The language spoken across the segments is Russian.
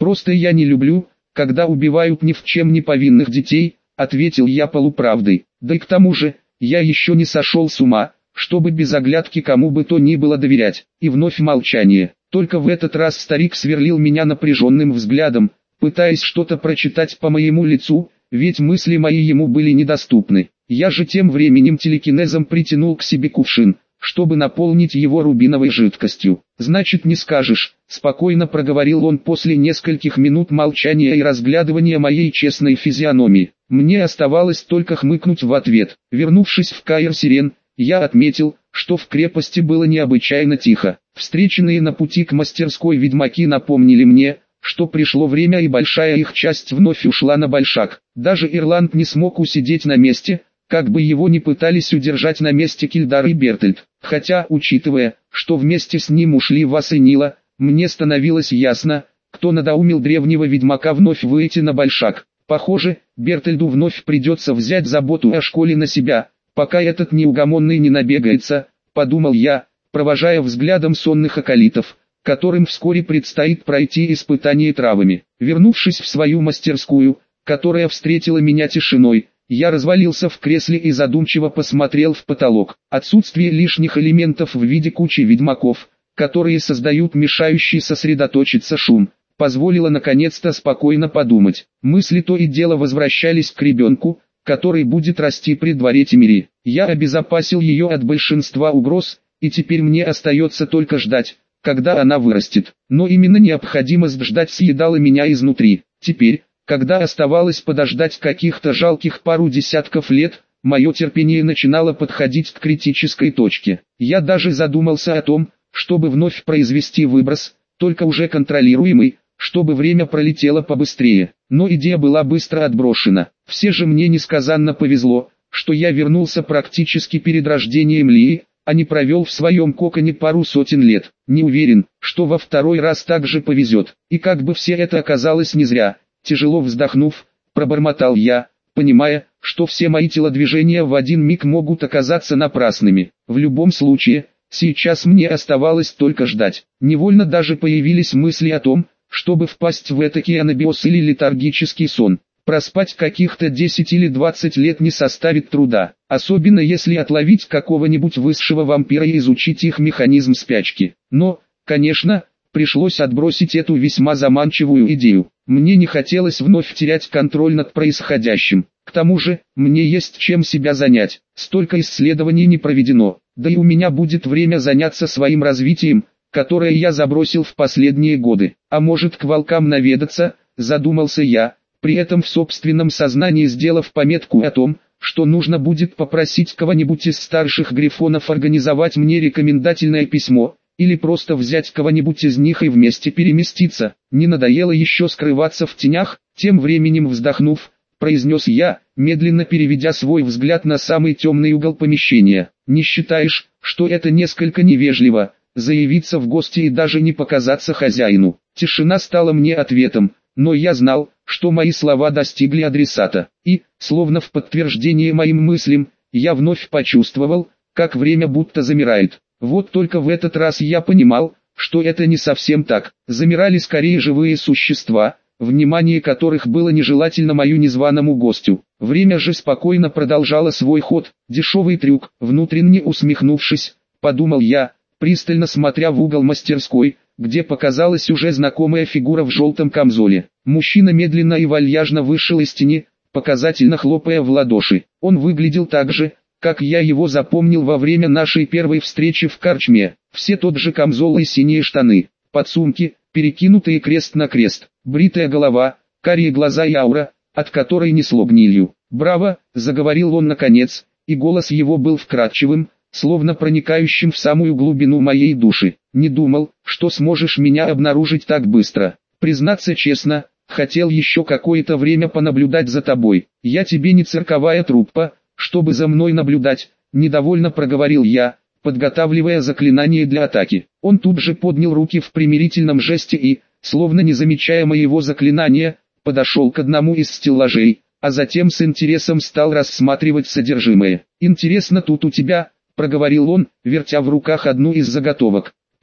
Просто я не люблю, когда убивают ни в чем не повинных детей, ответил я полуправдой. Да и к тому же, я еще не сошел с ума, чтобы без оглядки кому бы то ни было доверять. И вновь молчание. Только в этот раз старик сверлил меня напряженным взглядом, пытаясь что-то прочитать по моему лицу, ведь мысли мои ему были недоступны. Я же тем временем телекинезом притянул к себе кувшин, чтобы наполнить его рубиновой жидкостью. «Значит, не скажешь», — спокойно проговорил он после нескольких минут молчания и разглядывания моей честной физиономии. Мне оставалось только хмыкнуть в ответ. Вернувшись в Каир-Сирен, я отметил, что в крепости было необычайно тихо. Встреченные на пути к мастерской ведьмаки напомнили мне, что пришло время и большая их часть вновь ушла на большак. Даже Ирланд не смог усидеть на месте, как бы его ни пытались удержать на месте Кильдар и Бертольд. Хотя, учитывая, что вместе с ним ушли Вас и Нила, мне становилось ясно, кто надоумил древнего ведьмака вновь выйти на большак. Похоже, Бертольду вновь придется взять заботу о школе на себя, пока этот неугомонный не набегается, подумал я, провожая взглядом сонных акалитов, которым вскоре предстоит пройти испытание травами. Вернувшись в свою мастерскую, которая встретила меня тишиной, я развалился в кресле и задумчиво посмотрел в потолок. Отсутствие лишних элементов в виде кучи ведьмаков, которые создают мешающий сосредоточиться шум, позволило наконец-то спокойно подумать. Мысли то и дело возвращались к ребенку, который будет расти при дворе Тимири. Я обезопасил ее от большинства угроз, и теперь мне остается только ждать, когда она вырастет. Но именно необходимость ждать съедала меня изнутри. Теперь, когда оставалось подождать каких-то жалких пару десятков лет, мое терпение начинало подходить к критической точке. Я даже задумался о том, чтобы вновь произвести выброс, только уже контролируемый, чтобы время пролетело побыстрее. Но идея была быстро отброшена. Все же мне несказанно повезло, что я вернулся практически перед рождением Лии, а не провел в своем коконе пару сотен лет. Не уверен, что во второй раз так же повезет. И как бы все это оказалось не зря, тяжело вздохнув, пробормотал я, понимая, что все мои телодвижения в один миг могут оказаться напрасными. В любом случае, сейчас мне оставалось только ждать. Невольно даже появились мысли о том, чтобы впасть в этакий анабиоз или летаргический сон. Проспать каких-то 10 или 20 лет не составит труда, особенно если отловить какого-нибудь высшего вампира и изучить их механизм спячки. Но, конечно, пришлось отбросить эту весьма заманчивую идею. Мне не хотелось вновь терять контроль над происходящим. К тому же, мне есть чем себя занять. Столько исследований не проведено, да и у меня будет время заняться своим развитием, которое я забросил в последние годы. А может, к волкам наведаться, задумался я, при этом в собственном сознании сделав пометку о том, что нужно будет попросить кого-нибудь из старших грифонов организовать мне рекомендательное письмо, или просто взять кого-нибудь из них и вместе переместиться. Не надоело еще скрываться в тенях? Тем временем вздохнув, произнес я, медленно переведя свой взгляд на самый темный угол помещения. Не считаешь, что это несколько невежливо, заявиться в гости и даже не показаться хозяину? Тишина стала мне ответом, но я знал, что мои слова достигли адресата, и, словно в подтверждение моим мыслям, я вновь почувствовал, как время будто замирает. Вот только в этот раз я понимал, что это не совсем так. Замирали скорее живые существа, внимание которых было нежелательно мою незваному гостю. Время же спокойно продолжало свой ход. Дешевый трюк, внутренне усмехнувшись, подумал я, пристально смотря в угол мастерской, где показалась уже знакомая фигура в желтом камзоле. Мужчина медленно и вальяжно вышел из тени, показательно хлопая в ладоши. Он выглядел так же, как я его запомнил во время нашей первой встречи в карчме. Все тот же камзол и синие штаны, подсумки, перекинутые крест на крест, бритая голова, карие глаза и аура, от которой несло гнилью. «Браво!» — заговорил он наконец, и голос его был вкрадчивым, словно проникающим в самую глубину моей души. «Не думал, что сможешь меня обнаружить так быстро. Признаться честно, хотел еще какое-то время понаблюдать за тобой. Я тебе не цирковая труппа, чтобы за мной наблюдать», — недовольно проговорил я, подготавливая заклинание для атаки. Он тут же поднял руки в примирительном жесте и, словно не замечая моего заклинания, подошел к одному из стеллажей, а затем с интересом стал рассматривать содержимое. «Интересно тут у тебя», — проговорил он, вертя в руках одну из заготовок.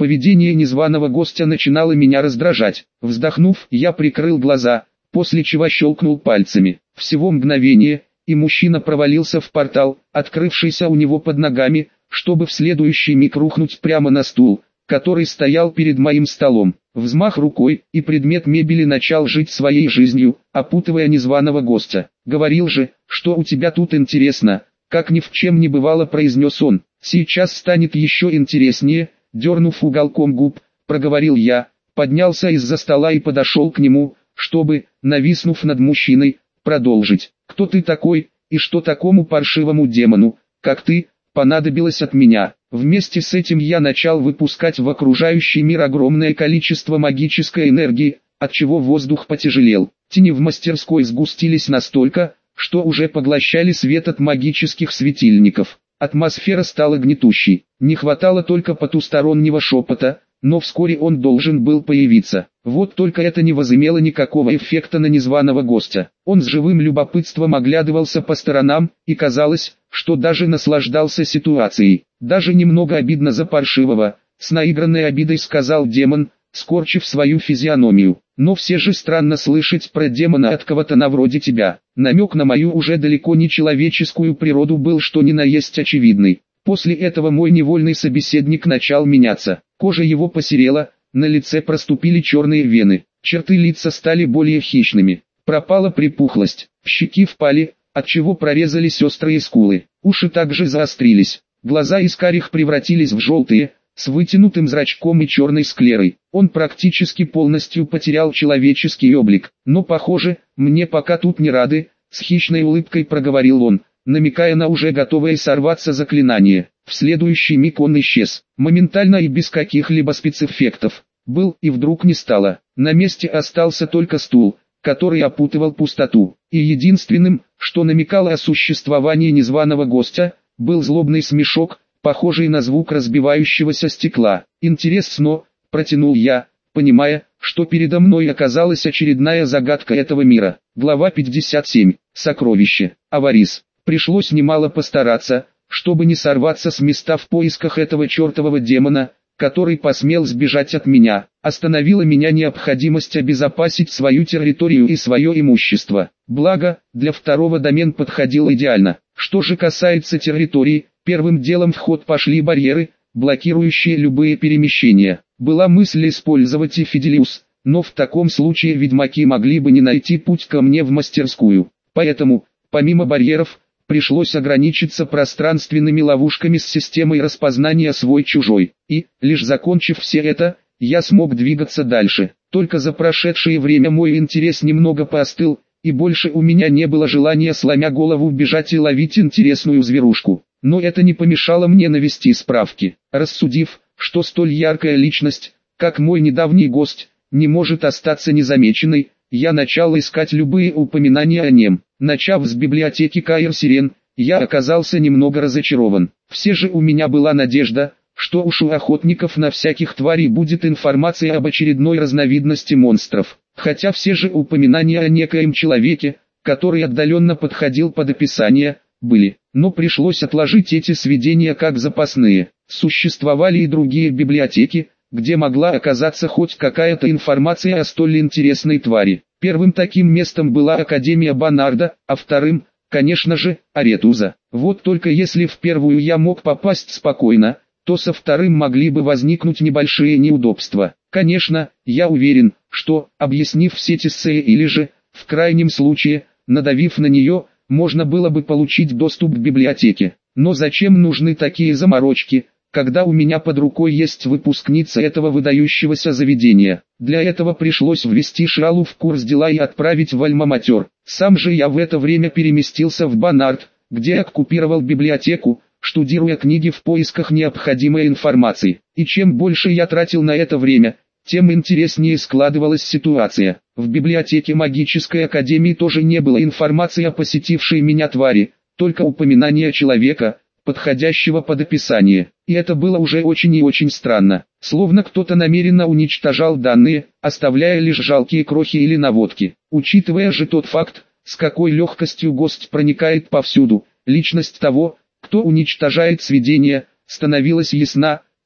Поведение незваного гостя начинало меня раздражать. Вздохнув, я прикрыл глаза, после чего щелкнул пальцами. Всего мгновение, и мужчина провалился в портал, открывшийся у него под ногами, чтобы в следующий миг рухнуть прямо на стул, который стоял перед моим столом. Взмах рукой, и предмет мебели начал жить своей жизнью, опутывая незваного гостя. «Говорил же, что у тебя тут интересно», — как ни в чем не бывало произнес он. «Сейчас станет еще интереснее», — дернув уголком губ, проговорил я, поднялся из-за стола и подошел к нему, чтобы, нависнув над мужчиной, продолжить. «Кто ты такой, и что такому паршивому демону, как ты, понадобилось от меня?» Вместе с этим я начал выпускать в окружающий мир огромное количество магической энергии, отчего воздух потяжелел. Тени в мастерской сгустились настолько, что уже поглощали свет от магических светильников. Атмосфера стала гнетущей. Не хватало только потустороннего шепота, но вскоре он должен был появиться. Вот только это не возымело никакого эффекта на незваного гостя. Он с живым любопытством оглядывался по сторонам, и казалось, что даже наслаждался ситуацией. «Даже немного обидно за паршивого», — с наигранной обидой сказал демон, скорчив свою физиономию. «Но все же странно слышать про демона от кого-то на вроде тебя». Намек на мою уже далеко не человеческую природу был что ни на есть очевидный. После этого мой невольный собеседник начал меняться. Кожа его посерела, на лице проступили черные вены, черты лица стали более хищными. Пропала припухлость, щеки впали, отчего прорезались острые скулы. Уши также заострились, глаза из карих превратились в желтые, с вытянутым зрачком и черной склерой. Он практически полностью потерял человеческий облик. «Но похоже, мне пока тут не рады», — с хищной улыбкой проговорил он, намекая на уже готовое сорваться заклинание. В следующий миг он исчез, моментально и без каких-либо спецэффектов. Был и вдруг не стало. На месте остался только стул, который опутывал пустоту. И единственным, что намекало о существовании незваного гостя, был злобный смешок, похожий на звук разбивающегося стекла. «Интересно», — протянул я, понимая, что передо мной оказалась очередная загадка этого мира. Глава 57. Сокровище. Аварис. Пришлось немало постараться, чтобы не сорваться с места в поисках этого чертового демона, который посмел сбежать от меня. Остановила меня необходимость обезопасить свою территорию и свое имущество. Благо, для второго домен подходил идеально. Что же касается территории, первым делом в ход пошли барьеры, блокирующие любые перемещения. Была мысль использовать и Фиделиус, но в таком случае ведьмаки могли бы не найти путь ко мне в мастерскую. Поэтому, помимо барьеров, пришлось ограничиться пространственными ловушками с системой распознания свой-чужой. И, лишь закончив все это, я смог двигаться дальше. Только за прошедшее время мой интерес немного поостыл, и больше у меня не было желания сломя голову бежать и ловить интересную зверушку. Но это не помешало мне навести справки. Рассудив, что столь яркая личность, как мой недавний гость, не может остаться незамеченной, я начал искать любые упоминания о нем. Начав с библиотеки Каир Сирен, я оказался немного разочарован. Все же у меня была надежда, что уж у охотников на всяких тварей будет информация об очередной разновидности монстров. Хотя все же упоминания о некоем человеке, который отдаленно подходил под описание, были. Но пришлось отложить эти сведения как запасные. Существовали и другие библиотеки, где могла оказаться хоть какая-то информация о столь интересной твари. Первым таким местом была Академия Банарда, а вторым, конечно же, Аретуза. Вот только если в первую я мог попасть спокойно, то со вторым могли бы возникнуть небольшие неудобства. Конечно, я уверен, что, объяснив все Тиссеи или же, в крайнем случае, надавив на нее, можно было бы получить доступ к библиотеке. Но зачем нужны такие заморочки, когда у меня под рукой есть выпускница этого выдающегося заведения? Для этого пришлось ввести Шиалу в курс дела и отправить в Альма-Матер. Сам же я в это время переместился в Банард, где оккупировал библиотеку, штудируя книги в поисках необходимой информации. И чем больше я тратил на это время, тем интереснее складывалась ситуация. В библиотеке магической академии тоже не было информации о посетившей меня твари, только упоминание человека, подходящего под описание. И это было уже очень и очень странно. Словно кто-то намеренно уничтожал данные, оставляя лишь жалкие крохи или наводки. Учитывая же тот факт, с какой легкостью гость проникает повсюду, личность того, кто уничтожает сведения, становилась ясна,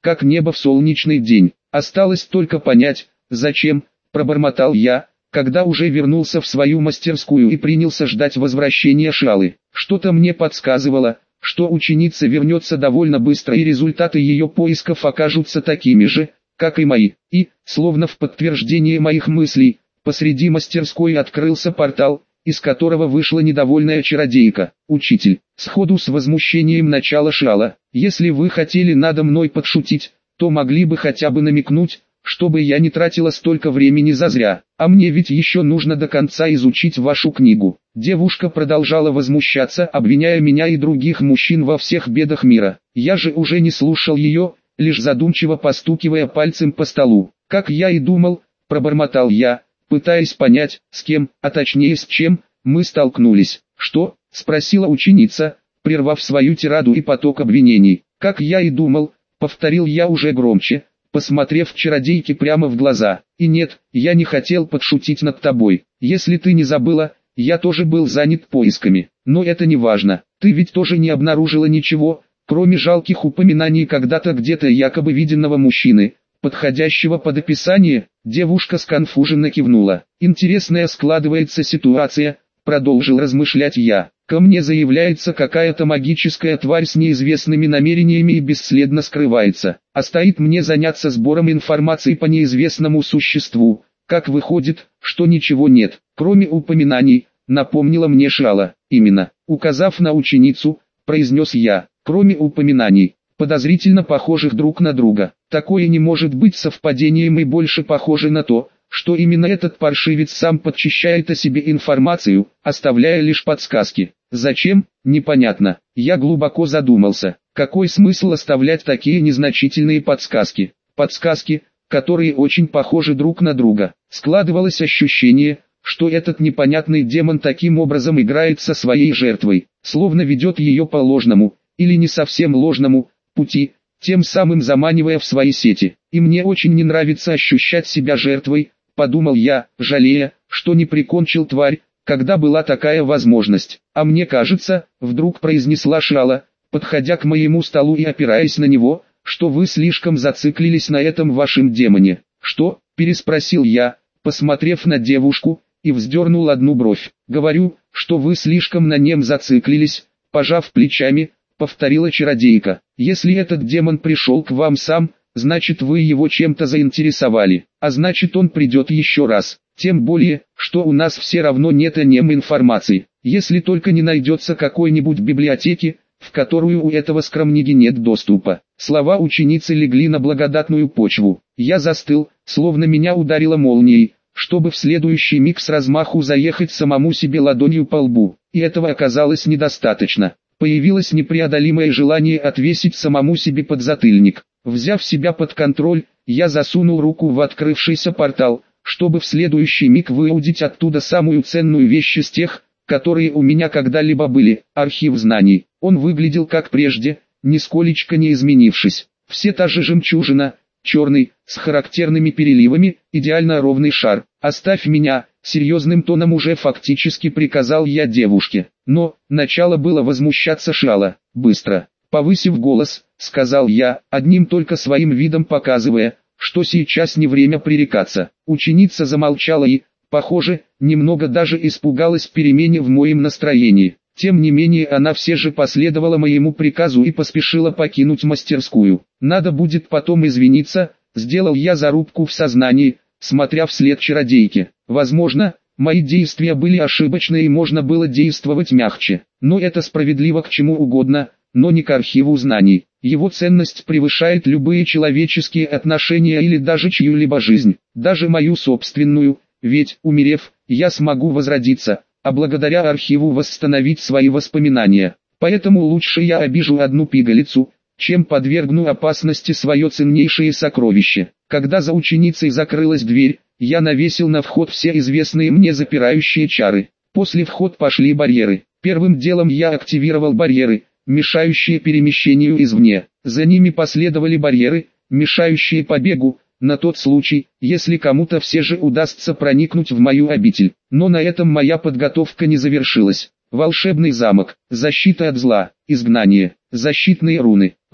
как небо в солнечный день. Осталось только понять, зачем, пробормотал я, когда уже вернулся в свою мастерскую и принялся ждать возвращения Шиалы. Что-то мне подсказывало, что ученица вернется довольно быстро и результаты ее поисков окажутся такими же, как и мои. И, словно в подтверждение моих мыслей, посреди мастерской открылся портал, из которого вышла недовольная чародейка. «Учитель», сходу с возмущением начала Шиала, «если вы хотели надо мной подшутить, то могли бы хотя бы намекнуть, чтобы я не тратила столько времени зазря, а мне ведь еще нужно до конца изучить вашу книгу». Девушка продолжала возмущаться, обвиняя меня и других мужчин во всех бедах мира. Я же уже не слушал ее, лишь задумчиво постукивая пальцем по столу. «Как я и думал», пробормотал я, пытаясь понять, с кем, а точнее с чем, мы столкнулись. «Что?» — спросила ученица, прервав свою тираду и поток обвинений. «Как я и думал», — повторил я уже громче, посмотрев чародейке прямо в глаза. «И нет, я не хотел подшутить над тобой. Если ты не забыла, я тоже был занят поисками. Но это не важно. Ты ведь тоже не обнаружила ничего, кроме жалких упоминаний когда-то где-то якобы виденного мужчины, подходящего под описание». Девушка сконфуженно кивнула. «Интересная складывается ситуация», — продолжил размышлять я. «Ко мне заявляется какая-то магическая тварь с неизвестными намерениями и бесследно скрывается, а стоит мне заняться сбором информации по неизвестному существу. Как выходит, что ничего нет, кроме упоминаний», — напомнила мне Шиала. «Именно», — указав на ученицу, произнес я, «кроме упоминаний, подозрительно похожих друг на друга. Такое не может быть совпадением и больше похоже на то, что именно этот паршивец сам подчищает о себе информацию, оставляя лишь подсказки. Зачем? Непонятно». Я глубоко задумался. Какой смысл оставлять такие незначительные подсказки? Подсказки, которые очень похожи друг на друга. Складывалось ощущение, что этот непонятный демон таким образом играет со своей жертвой, словно ведет ее по ложному, или не совсем ложному, пути, тем самым заманивая в свои сети. «И мне очень не нравится ощущать себя жертвой», — подумал я, жалея, что не прикончил тварь, когда была такая возможность. «А мне кажется», — вдруг произнесла Шиала, подходя к моему столу и опираясь на него, «что вы слишком зациклились на этом вашем демоне». «Что?» — переспросил я, посмотрев на девушку, и вздернул одну бровь. «Говорю, что вы слишком на нем зациклились», — пожав плечами, повторила чародейка. «Если этот демон пришел к вам сам, значит вы его чем-то заинтересовали, а значит он придет еще раз. Тем более, что у нас все равно нет о нем информации, если только не найдется какой-нибудь библиотеки, в которую у этого скромняги нет доступа». Слова ученицы легли на благодатную почву. Я застыл, словно меня ударило молнией, чтобы в следующий миг с размаху заехать самому себе ладонью по лбу. И этого оказалось недостаточно. Появилось непреодолимое желание отвесить самому себе подзатыльник. Взяв себя под контроль, я засунул руку в открывшийся портал, чтобы в следующий миг выудить оттуда самую ценную вещь из тех, которые у меня когда-либо были, архив знаний. Он выглядел как прежде, нисколечко не изменившись. Все та же жемчужина, черный, с характерными переливами, идеально ровный шар. «Оставь меня», — серьезным тоном уже фактически приказал я девушке. Но, начало было возмущаться Шиала. «Быстро», — повысив голос, сказал я, одним только своим видом показывая, что сейчас не время пререкаться. Ученица замолчала и, похоже, немного даже испугалась перемене в моем настроении. Тем не менее она все же последовала моему приказу и поспешила покинуть мастерскую. «Надо будет потом извиниться», — сделал я зарубку в сознании, смотря вслед чародейке. Возможно, мои действия были ошибочны и можно было действовать мягче. Но это справедливо к чему угодно, но не к архиву знаний. Его ценность превышает любые человеческие отношения или даже чью-либо жизнь, даже мою собственную, ведь, умерев, я смогу возродиться, а благодаря архиву восстановить свои воспоминания. Поэтому лучше я обижу одну пигалицу, чем подвергну опасности свое ценнейшее сокровище. Когда за ученицей закрылась дверь, я навесил на вход все известные мне запирающие чары. После в пошли барьеры. Первым делом я активировал барьеры, мешающие перемещению извне. За ними последовали барьеры, мешающие побегу, на тот случай, если кому-то все же удастся проникнуть в мою обитель. Но на этом моя подготовка не завершилась. Волшебный замок, защита от зла, изгнание, защитные руны.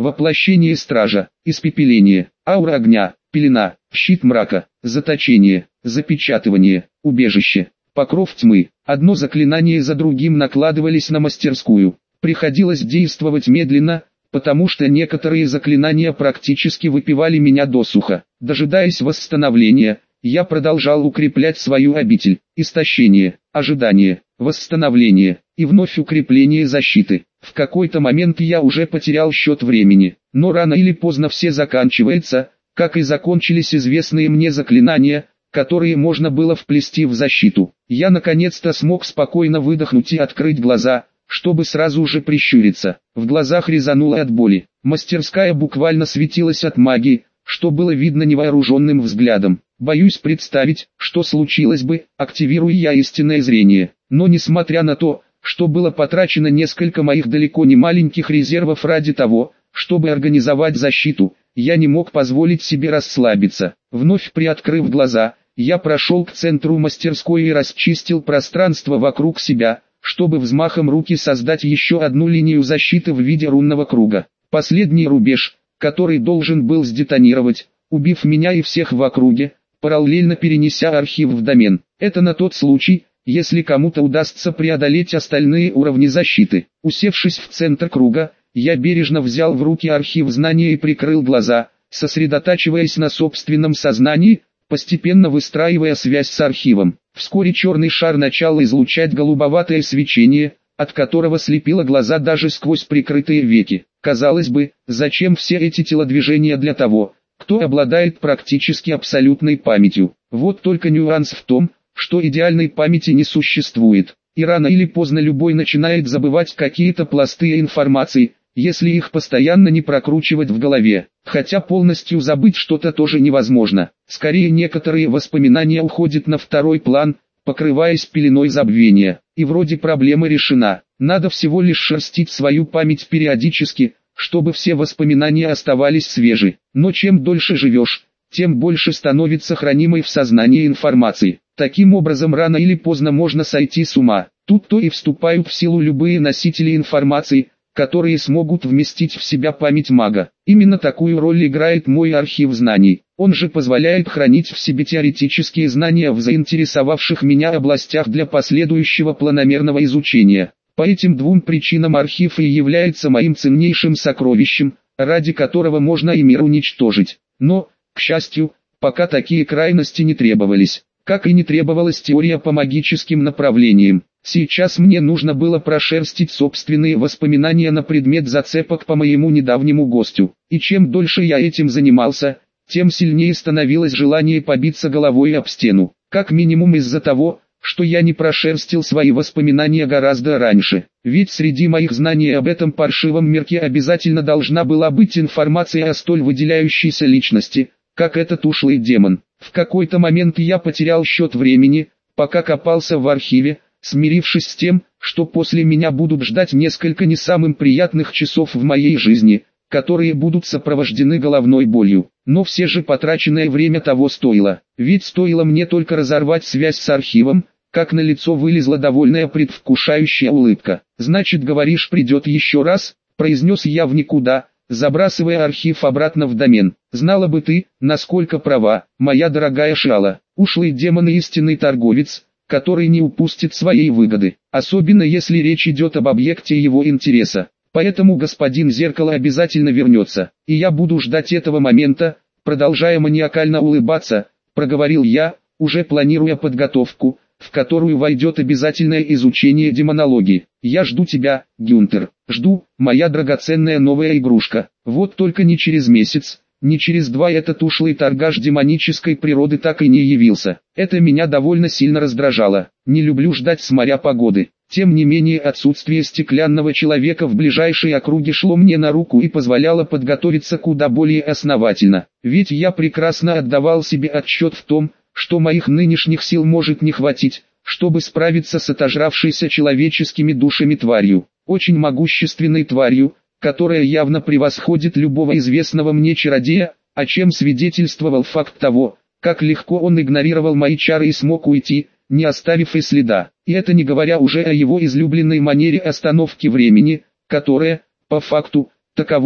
воплощение стража, испепеление, аура огня, пелена, щит мрака, заточение, запечатывание, убежище, покров тьмы. Одно заклинание за другим накладывались на мастерскую. Приходилось действовать медленно, потому что некоторые заклинания практически выпивали меня досуха. Дожидаясь восстановления, я продолжал укреплять свою обитель. Истощение, ожидание, восстановление и вновь укрепление защиты. В какой-то момент я уже потерял счет времени, но рано или поздно все заканчивается, как и закончились известные мне заклинания, которые можно было вплести в защиту. Я наконец-то смог спокойно выдохнуть и открыть глаза, чтобы сразу же прищуриться. В глазах резануло от боли. Мастерская буквально светилась от магии, что было видно невооруженным взглядом. Боюсь представить, что случилось бы, активируя я истинное зрение. Но несмотря на то, что было потрачено несколько моих далеко не маленьких резервов ради того, чтобы организовать защиту, я не мог позволить себе расслабиться. Вновь приоткрыв глаза, я прошел к центру мастерской и расчистил пространство вокруг себя, чтобы взмахом руки создать еще одну линию защиты в виде рунного круга. Последний рубеж, который должен был сдетонировать, убив меня и всех в округе, параллельно перенеся архив в домен. Это на тот случай, если кому-то удастся преодолеть остальные уровни защиты. Усевшись в центр круга, я бережно взял в руки архив знания и прикрыл глаза, сосредотачиваясь на собственном сознании, постепенно выстраивая связь с архивом. Вскоре черный шар начал излучать голубоватое свечение, от которого слепило глаза даже сквозь прикрытые веки. Казалось бы, зачем все эти телодвижения для того, кто обладает практически абсолютной памятью? Вот только нюанс в том, что идеальной памяти не существует, и рано или поздно любой начинает забывать какие-то пласты информации, если их постоянно не прокручивать в голове. Хотя полностью забыть что-то тоже невозможно. Скорее некоторые воспоминания уходят на второй план, покрываясь пеленой забвения. И вроде проблема решена. Надо всего лишь шерстить свою память периодически, чтобы все воспоминания оставались свежи. Но чем дольше живешь, тем больше становится хранимой в сознании информации. Таким образом рано или поздно можно сойти с ума. Тут-то и вступают в силу любые носители информации, которые смогут вместить в себя память мага. Именно такую роль играет мой архив знаний. Он же позволяет хранить в себе теоретические знания в заинтересовавших меня областях для последующего планомерного изучения. По этим двум причинам архив и является моим ценнейшим сокровищем, ради которого можно и мир уничтожить. Но, к счастью, пока такие крайности не требовались. Как и не требовалась теория по магическим направлениям. Сейчас мне нужно было прошерстить собственные воспоминания на предмет зацепок по моему недавнему гостю. И чем дольше я этим занимался, тем сильнее становилось желание побиться головой об стену. Как минимум из-за того, что я не прошерстил свои воспоминания гораздо раньше. Ведь среди моих знаний об этом паршивом мирке обязательно должна была быть информация о столь выделяющейся личности, как этот ушлый демон. В какой-то момент я потерял счет времени, пока копался в архиве, смирившись с тем, что после меня будут ждать несколько не самых приятных часов в моей жизни, которые будут сопровождены головной болью. Но все же потраченное время того стоило. Ведь стоило мне только разорвать связь с архивом, как на лицо вылезла довольная предвкушающая улыбка. «Значит, говоришь, придет еще раз?» – произнес я в никуда, забрасывая архив обратно в домен. «Знала бы ты, насколько права, моя дорогая Шала. Ушлый демон и истинный торговец, который не упустит своей выгоды, особенно если речь идет об объекте его интереса. Поэтому господин Зеркало обязательно вернется, и я буду ждать этого момента», продолжая маниакально улыбаться, проговорил я, уже планируя подготовку, в которую войдет обязательное изучение демонологии. «Я жду тебя, Гюнтер, жду, моя драгоценная новая игрушка. Вот только не через месяц, не через два этот ушлый торгаш демонической природы так и не явился. Это меня довольно сильно раздражало. Не люблю ждать с моря погоды. Тем не менее отсутствие стеклянного человека в ближайшей округе шло мне на руку и позволяло подготовиться куда более основательно. Ведь я прекрасно отдавал себе отчет в том, что моих нынешних сил может не хватить, чтобы справиться с отожравшейся человеческими душами тварью. Очень могущественной тварью, которая явно превосходит любого известного мне чародея, о чем свидетельствовал факт того, как легко он игнорировал мои чары и смог уйти, не оставив и следа. И это не говоря уже о его излюбленной манере остановки времени, которая, по факту, таковой,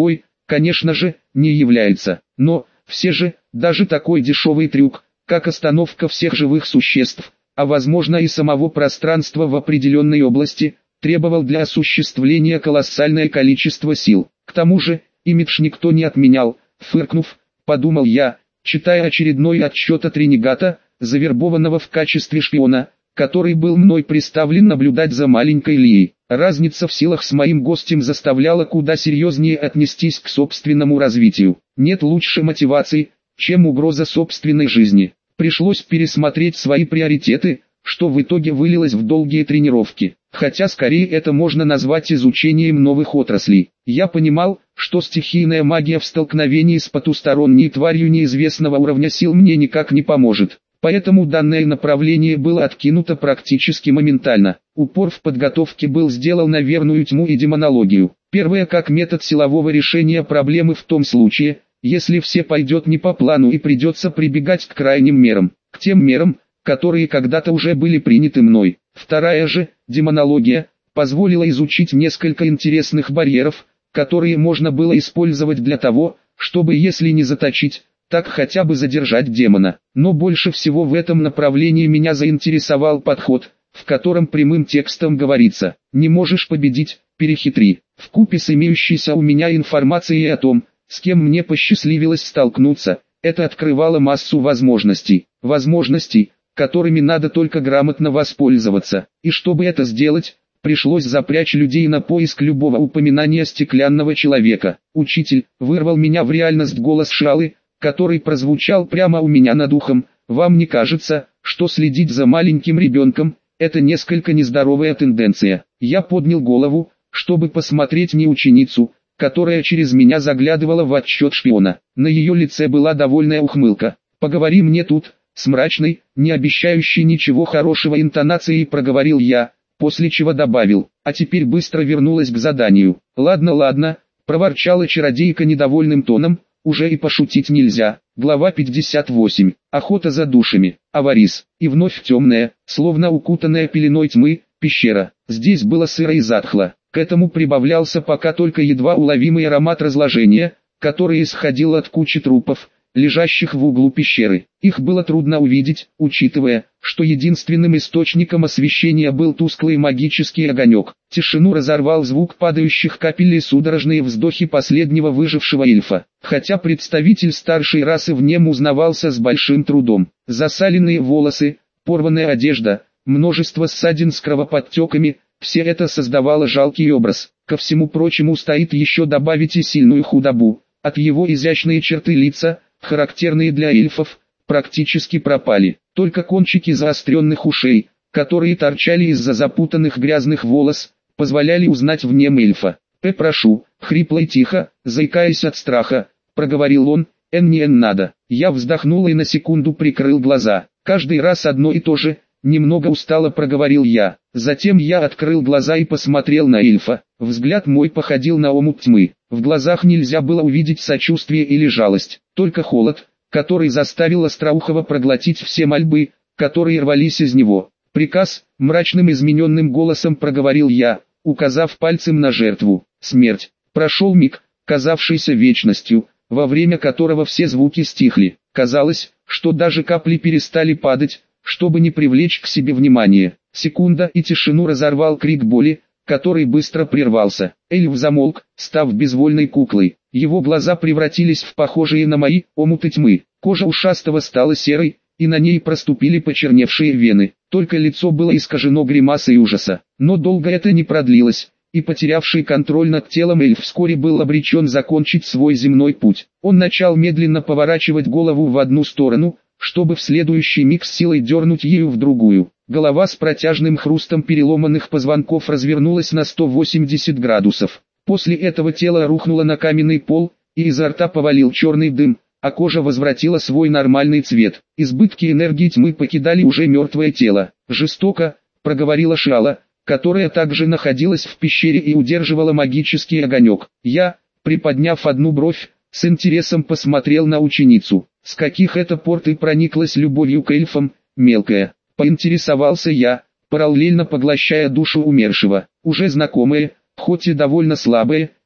конечно же, не является. Но, все же, даже такой дешевый трюк, как остановка всех живых существ, а возможно и самого пространства в определенной области, требовал для осуществления колоссальное количество сил. К тому же, имидж никто не отменял, фыркнув, подумал я, читая очередной отчет от ренегата, завербованного в качестве шпиона, который был мной представлен наблюдать за маленькой Лией. Разница в силах с моим гостем заставляла куда серьезнее отнестись к собственному развитию. Нет лучшей мотивации, чем угроза собственной жизни. Пришлось пересмотреть свои приоритеты, что в итоге вылилось в долгие тренировки. Хотя скорее это можно назвать изучением новых отраслей. Я понимал, что стихийная магия в столкновении с потусторонней тварью неизвестного уровня сил мне никак не поможет. Поэтому данное направление было откинуто практически моментально. Упор в подготовке был сделан на верную тьму и демонологию. Первое как метод силового решения проблемы в том случае, если все пойдет не по плану и придется прибегать к крайним мерам. К тем мерам, которые когда-то уже были приняты мной. Вторая же, демонология, позволила изучить несколько интересных барьеров, которые можно было использовать для того, чтобы если не заточить, так хотя бы задержать демона. Но больше всего в этом направлении меня заинтересовал подход, в котором прямым текстом говорится: «Не можешь победить, перехитри». Вкупе с имеющейся у меня информацией о том, с кем мне посчастливилось столкнуться, это открывало массу возможностей. Возможностей, которыми надо только грамотно воспользоваться. И чтобы это сделать, пришлось запрячь людей на поиск любого упоминания стеклянного человека. «Учитель», вырвал меня в реальность голос Шалы, который прозвучал прямо у меня над ухом, «вам не кажется, что следить за маленьким ребенком – это несколько нездоровая тенденция?» Я поднял голову, чтобы посмотреть не ученицу, которая через меня заглядывала в отчет шпиона. На ее лице была довольная ухмылка. «Поговори мне тут», с мрачной, не обещающей ничего хорошего интонацией проговорил я, после чего добавил: «А теперь быстро вернулась к заданию». «Ладно, ладно», проворчала чародейка недовольным тоном, «уже и пошутить нельзя». Глава 58. Охота за душами. Аварис. И вновь темная, словно укутанная пеленой тьмы, пещера. Здесь было сыро и затхло. К этому прибавлялся пока только едва уловимый аромат разложения, который исходил от кучи трупов, лежащих в углу пещеры. Их было трудно увидеть, учитывая, что единственным источником освещения был тусклый магический огонек. Тишину разорвал звук падающих капель и судорожные вздохи последнего выжившего эльфа. Хотя представитель старшей расы в нем узнавался с большим трудом. Засаленные волосы, порванная одежда, множество ссадин с кровоподтеками – все это создавало жалкий образ. Ко всему прочему стоит еще добавить и сильную худобу. От его изящные черты лица, характерные для эльфов, практически пропали. Только кончики заостренных ушей, которые торчали из-за запутанных грязных волос, позволяли узнать в нем эльфа. «Прошу», хрипло и тихо, заикаясь от страха, проговорил он, «не надо». Я вздохнул и на секунду прикрыл глаза. Каждый раз одно и то же, немного устало проговорил я. Затем я открыл глаза и посмотрел на эльфа. Взгляд мой походил на омут тьмы. В глазах нельзя было увидеть сочувствие или жалость, только холод, который заставил Остроухова проглотить все мольбы, которые рвались из него. «Приказ», мрачным измененным голосом проговорил я, указав пальцем на жертву. Смерть. Прошел миг, казавшийся вечностью, во время которого все звуки стихли. Казалось, что даже капли перестали падать, чтобы не привлечь к себе внимание. Секунда, и тишину разорвал крик боли, который быстро прервался. Эльф замолк, став безвольной куклой. Его глаза превратились в похожие на мои омуты тьмы. Кожа ушастого стала серой, и на ней проступили почерневшие вены. Только лицо было искажено гримасой ужаса. Но долго это не продлилось, и потерявший контроль над телом эльф вскоре был обречен закончить свой земной путь. Он начал медленно поворачивать голову в одну сторону, чтобы в следующий миг с силой дернуть ею в другую. Голова с протяжным хрустом переломанных позвонков развернулась на 180 градусов. После этого тело рухнуло на каменный пол, и изо рта повалил черный дым, а кожа возвратила свой нормальный цвет. Избытки энергии тьмы покидали уже мертвое тело. «Жестоко», проговорила Шала, которая также находилась в пещере и удерживала магический огонек. Я, приподняв одну бровь, с интересом посмотрел на ученицу. «С каких это пор ты прониклась любовью к эльфам, мелкая?» Поинтересовался я, параллельно поглощая душу умершего. Уже знакомые, хоть и довольно слабые,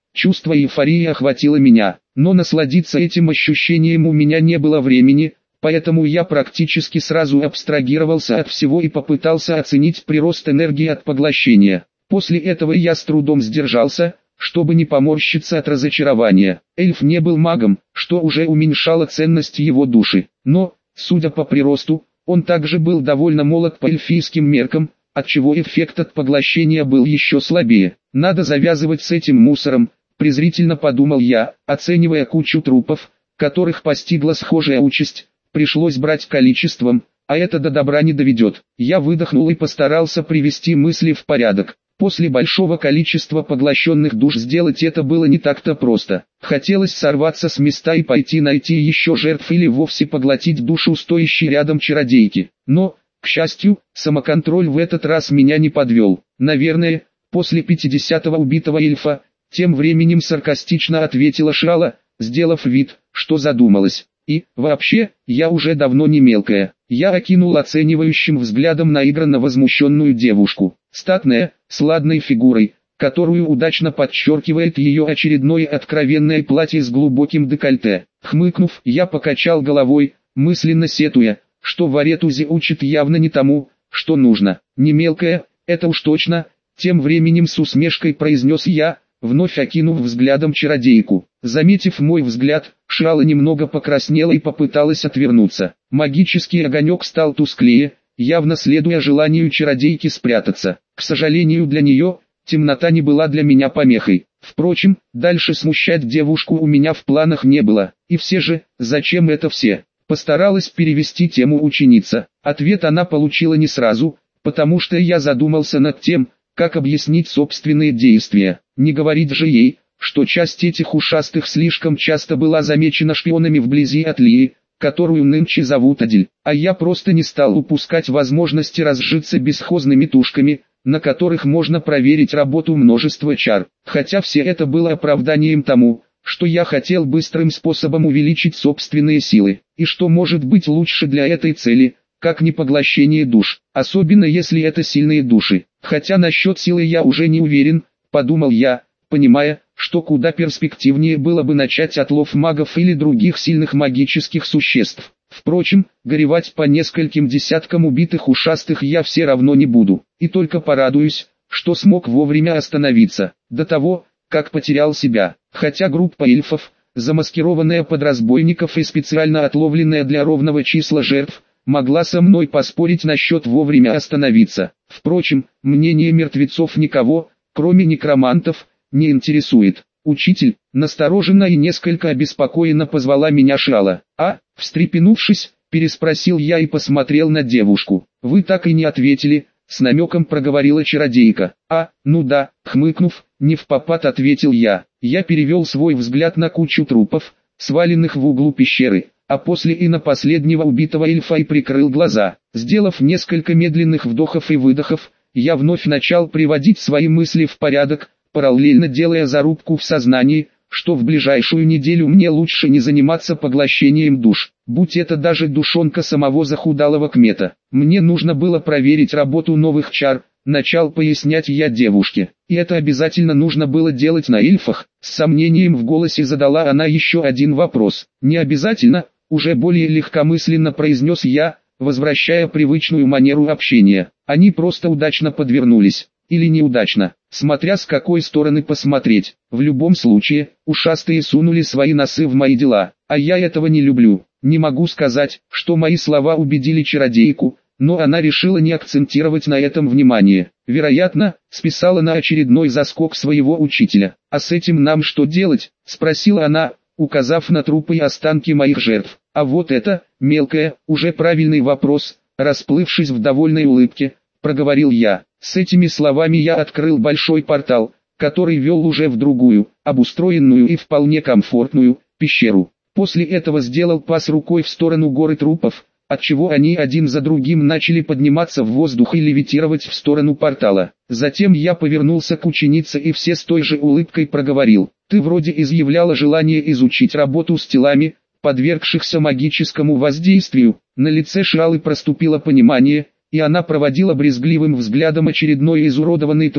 чувство эйфории охватило меня, но насладиться этим ощущением у меня не было времени, поэтому я практически сразу абстрагировался от всего и попытался оценить прирост энергии от поглощения. После этого я с трудом сдержался, чтобы не поморщиться от разочарования. Эльф не был магом, что уже уменьшало ценность его души, но, судя по приросту, он также был довольно молод по эльфийским меркам, отчего эффект от поглощения был еще слабее. Надо завязывать с этим мусором, презрительно подумал я, оценивая кучу трупов, которых постигла схожая участь. Пришлось брать количеством, а это до добра не доведет. Я выдохнул и постарался привести мысли в порядок. После большого количества поглощенных душ сделать это было не так-то просто. Хотелось сорваться с места и пойти найти еще жертв или вовсе поглотить душу стоящей рядом чародейки. Но, к счастью, самоконтроль в этот раз меня не подвел. Наверное, после 50-го убитого эльфа, тем временем саркастично ответила Шрала, сделав вид, что задумалась. И, вообще, я уже давно не мелкая. Я окинул оценивающим взглядом наигранно возмущенную девушку. Статная, с ладной фигурой, которую удачно подчеркивает ее очередное откровенное платье с глубоким декольте. Хмыкнув, я покачал головой, мысленно сетуя, что Варетузи учит явно не тому, что нужно. Не мелкая, это уж точно, тем временем с усмешкой произнес я, вновь окинув взглядом чародейку. Заметив мой взгляд, Шрала немного покраснела и попыталась отвернуться. Магический огонек стал тусклее, явно следуя желанию чародейки спрятаться. К сожалению для нее, темнота не была для меня помехой. Впрочем, дальше смущать девушку у меня в планах не было. И все же, зачем это все? Постаралась перевести тему ученица. Ответ она получила не сразу, потому что я задумался над тем, как объяснить собственные действия. Не говорить же ей, что часть этих ушастых слишком часто была замечена шпионами вблизи от Лии, которую нынче зовут Адель, а я просто не стал упускать возможности разжиться бесхозными тушками, на которых можно проверить работу множества чар. Хотя все это было оправданием тому, что я хотел быстрым способом увеличить собственные силы, и что может быть лучше для этой цели, как не поглощение душ, особенно если это сильные души. Хотя насчет силы я уже не уверен, подумал я, понимая, что куда перспективнее было бы начать отлов магов или других сильных магических существ. Впрочем, горевать по нескольким десяткам убитых ушастых я все равно не буду, и только порадуюсь, что смог вовремя остановиться, до того, как потерял себя. Хотя группа эльфов, замаскированная под разбойников и специально отловленная для ровного числа жертв, могла со мной поспорить насчет вовремя остановиться. Впрочем, мнение мертвецов никого, кроме некромантов, не интересует. Учитель, настороженно и несколько обеспокоенно позвала меня Шрала. Встрепенувшись, переспросил я и посмотрел на девушку. Вы так и не ответили, с намеком проговорила чародейка. Ну да, хмыкнув, невпопад ответил я. Я перевел свой взгляд на кучу трупов, сваленных в углу пещеры, а после и на последнего убитого эльфа и прикрыл глаза. Сделав несколько медленных вдохов и выдохов, я вновь начал приводить свои мысли в порядок, параллельно делая зарубку в сознании, что в ближайшую неделю мне лучше не заниматься поглощением душ, будь это даже душонка самого захудалого кмета. Мне нужно было проверить работу новых чар, начал пояснять я девушке. И это обязательно нужно было делать на эльфах. С сомнением в голосе задала она еще один вопрос. Не обязательно, уже более легкомысленно произнес я, возвращая привычную манеру общения. Они просто удачно подвернулись. Или неудачно, смотря с какой стороны посмотреть. В любом случае, ушастые сунули свои носы в мои дела, а я этого не люблю. Не могу сказать, что мои слова убедили чародейку, но она решила не акцентировать на этом внимание. Вероятно, списала на очередной заскок своего учителя. «А с этим нам что делать?» – спросила она, указав на трупы и останки моих жертв. «А вот это, мелкая, уже правильный вопрос», – расплывшись в довольной улыбке, проговорил я. С этими словами я открыл большой портал, который вел уже в другую, обустроенную и вполне комфортную, пещеру. После этого сделал пас рукой в сторону горы трупов, отчего они один за другим начали подниматься в воздух и левитировать в сторону портала. Затем я повернулся к ученице и все с той же улыбкой проговорил. «Ты вроде изъявляла желание изучить работу с телами, подвергшихся магическому воздействию». На лице Шралы проступило понимание, и она проводила брезгливым взглядом очередной изуродованный труп,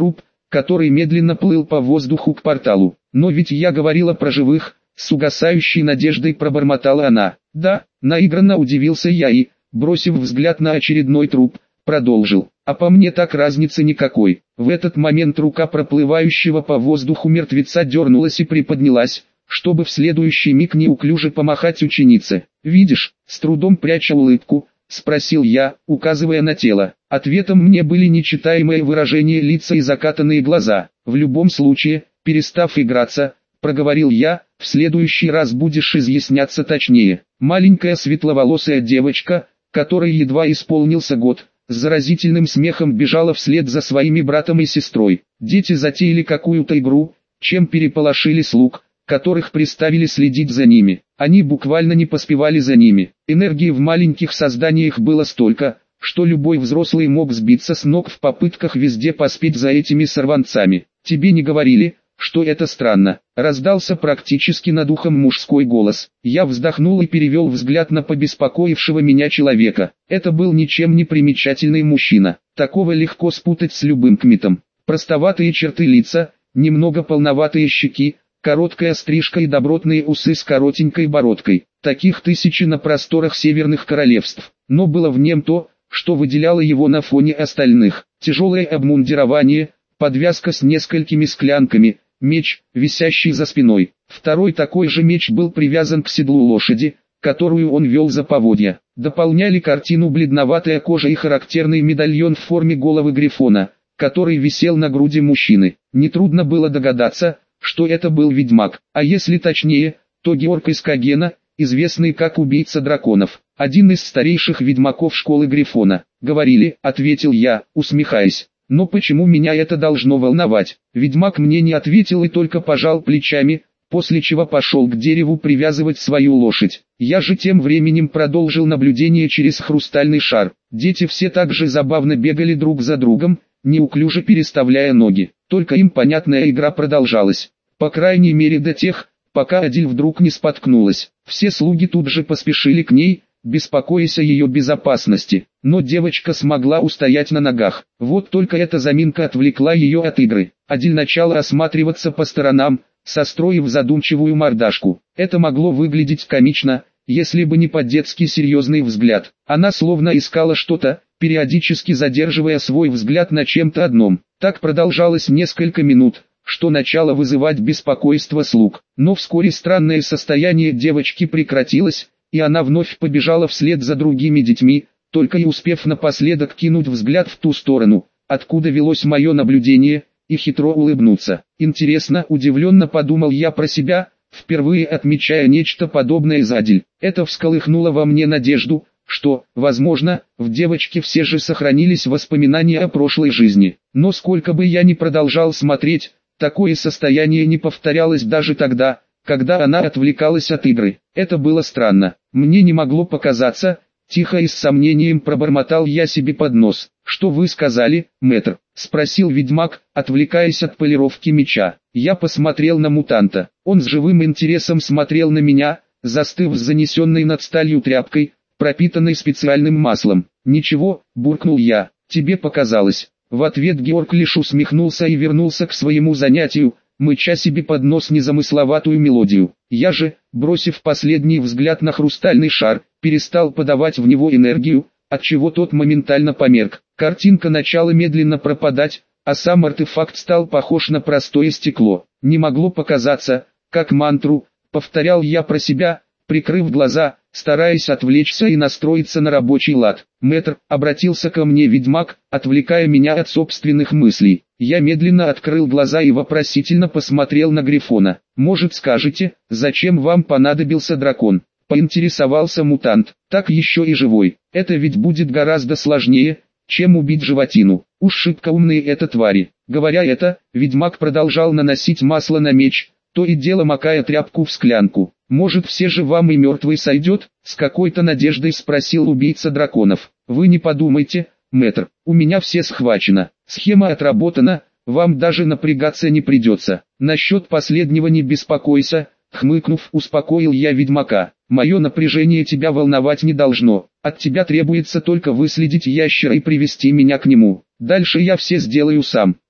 который медленно плыл по воздуху к порталу. Но ведь я говорила про живых, с угасающей надеждой пробормотала она. Да, наигранно удивился я и, бросив взгляд на очередной труп, продолжил. А по мне так разницы никакой. В этот момент рука проплывающего по воздуху мертвеца дернулась и приподнялась, чтобы в следующий миг неуклюже помахать ученице. «Видишь?» — с трудом пряча улыбку, спросил я, указывая на тело. Ответом мне были нечитаемые выражения лица и закатанные глаза. «В любом случае, перестав играться, проговорил я, в следующий раз будешь изъясняться точнее». Маленькая светловолосая девочка, которой едва исполнился год, с заразительным смехом бежала вслед за своими братом и сестрой. Дети затеяли какую-то игру, чем переполошили слуг, которых приставили следить за ними. Они буквально не поспевали за ними. Энергии в маленьких созданиях было столько, что любой взрослый мог сбиться с ног в попытках везде поспеть за этими сорванцами. «Тебе не говорили, что это странно?» Раздался практически над ухом мужской голос. Я вздохнул и перевел взгляд на побеспокоившего меня человека. Это был ничем не примечательный мужчина. Такого легко спутать с любым кметом. Простоватые черты лица, немного полноватые щеки, короткая стрижка и добротные усы с коротенькой бородкой. Таких тысячи на просторах северных королевств. Но было в нем то, что выделяло его на фоне остальных. Тяжелое обмундирование, подвязка с несколькими склянками, меч, висящий за спиной. Второй такой же меч был привязан к седлу лошади, которую он вел за поводья. Дополняли картину бледноватая кожа и характерный медальон в форме головы грифона, который висел на груди мужчины. Нетрудно было догадаться, что это был ведьмак, а если точнее, то Георг из Кагена, известный как убийца драконов, один из старейших ведьмаков школы Грифона. «Говорили», — ответил я, усмехаясь. «Но почему меня это должно волновать?» Ведьмак мне не ответил и только пожал плечами, после чего пошел к дереву привязывать свою лошадь. Я же тем временем продолжил наблюдение через хрустальный шар. Дети все так же забавно бегали друг за другом, неуклюже переставляя ноги. Только им понятная игра продолжалась. По крайней мере до тех, пока Адиль вдруг не споткнулась. Все слуги тут же поспешили к ней, беспокоясь о ее безопасности. Но девочка смогла устоять на ногах. Вот только эта заминка отвлекла ее от игры. Адиль начала осматриваться по сторонам, состроив задумчивую мордашку. Это могло выглядеть комично, если бы не по-детски серьезный взгляд. Она словно искала что-то, периодически задерживая свой взгляд на чем-то одном. Так продолжалось несколько минут, что начало вызывать беспокойство слуг. Но вскоре странное состояние девочки прекратилось, и она вновь побежала вслед за другими детьми, только и успев напоследок кинуть взгляд в ту сторону, откуда велось мое наблюдение, и хитро улыбнуться. Интересно, удивленно подумал я про себя, впервые отмечая нечто подобное за Адиль. Это всколыхнуло во мне надежду, что, возможно, в девочке все же сохранились воспоминания о прошлой жизни. Но сколько бы я ни продолжал смотреть, такое состояние не повторялось даже тогда, когда она отвлекалась от игры. Это было странно. Мне не могло показаться, тихо и с сомнением пробормотал я себе под нос. «Что вы сказали, мэтр?» — спросил ведьмак, отвлекаясь от полировки меча. Я посмотрел на мутанта. Он с живым интересом смотрел на меня, застыв с занесенной над сталью тряпкой, пропитанной специальным маслом. «Ничего», — буркнул я, — «тебе показалось». В ответ Георг лишь усмехнулся и вернулся к своему занятию, мыча себе под нос незамысловатую мелодию. Я же, бросив последний взгляд на хрустальный шар, перестал подавать в него энергию, отчего тот моментально померк. Картинка начала медленно пропадать, а сам артефакт стал похож на простое стекло. Не могло показаться, как мантру, повторял я про себя, прикрыв глаза, стараясь отвлечься и настроиться на рабочий лад. «Мэтр», — обратился ко мне ведьмак, отвлекая меня от собственных мыслей. Я медленно открыл глаза и вопросительно посмотрел на Грифона. «Может, скажете, зачем вам понадобился дракон?» — поинтересовался мутант. «Так еще и живой. Это ведь будет гораздо сложнее, чем убить животину. Уж шибко умные это твари». Говоря это, ведьмак продолжал наносить масло на меч, то и дело макая тряпку в склянку. «Может, все же вам и мертвый сойдет?» — с какой-то надеждой спросил убийца драконов. «Вы не подумайте, мэтр, у меня все схвачено. Схема отработана, вам даже напрягаться не придется. Насчет последнего не беспокойся», — хмыкнув, успокоил я ведьмака. «Мое напряжение тебя волновать не должно. От тебя требуется только выследить ящера и привести меня к нему. Дальше я все сделаю сам».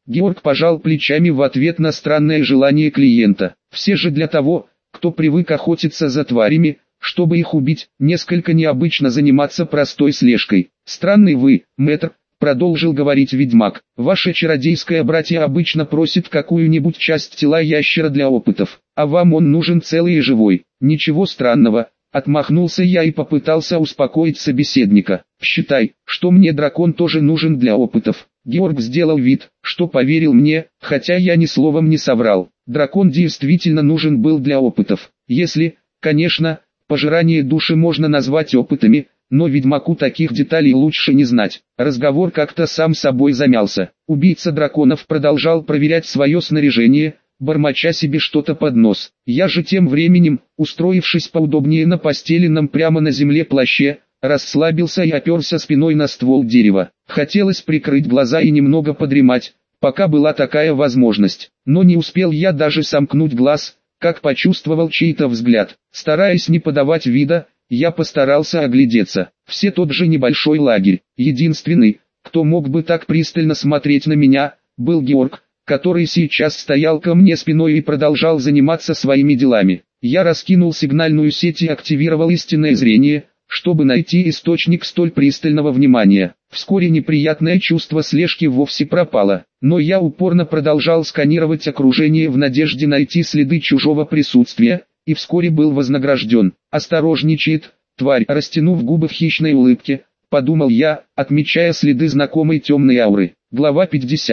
Георг пожал плечами в ответ на странное желание клиента. Все же для того, кто привык охотиться за тварями, чтобы их убить, несколько необычно заниматься простой слежкой. «Странный вы, мэтр», — продолжил говорить ведьмак. «Ваше чародейское братья обычно просит какую-нибудь часть тела ящера для опытов, а вам он нужен целый и живой». «Ничего странного», — отмахнулся я и попытался успокоить собеседника. «Считай, что мне дракон тоже нужен для опытов». Георг сделал вид, что поверил мне, хотя я ни словом не соврал. Дракон действительно нужен был для опытов. Если, конечно, пожирание души можно назвать опытами, но ведьмаку таких деталей лучше не знать. Разговор как-то сам собой замялся. Убийца драконов продолжал проверять свое снаряжение, бормоча себе что-то под нос. Я же тем временем, устроившись поудобнее на постеленном прямо на земле плаще, расслабился и оперся спиной на ствол дерева. Хотелось прикрыть глаза и немного подремать, пока была такая возможность. Но не успел я даже сомкнуть глаз, как почувствовал чей-то взгляд. Стараясь не подавать вида, я постарался оглядеться. Все тот же небольшой лагерь. Единственный, кто мог бы так пристально смотреть на меня, был Георг, который сейчас стоял ко мне спиной и продолжал заниматься своими делами. Я раскинул сигнальную сеть и активировал истинное зрение, чтобы найти источник столь пристального внимания. Вскоре неприятное чувство слежки вовсе пропало, но я упорно продолжал сканировать окружение в надежде найти следы чужого присутствия, и вскоре был вознагражден. «Осторожничает, тварь!» Растянув губы в хищной улыбке, подумал я, отмечая следы знакомой темной ауры. Глава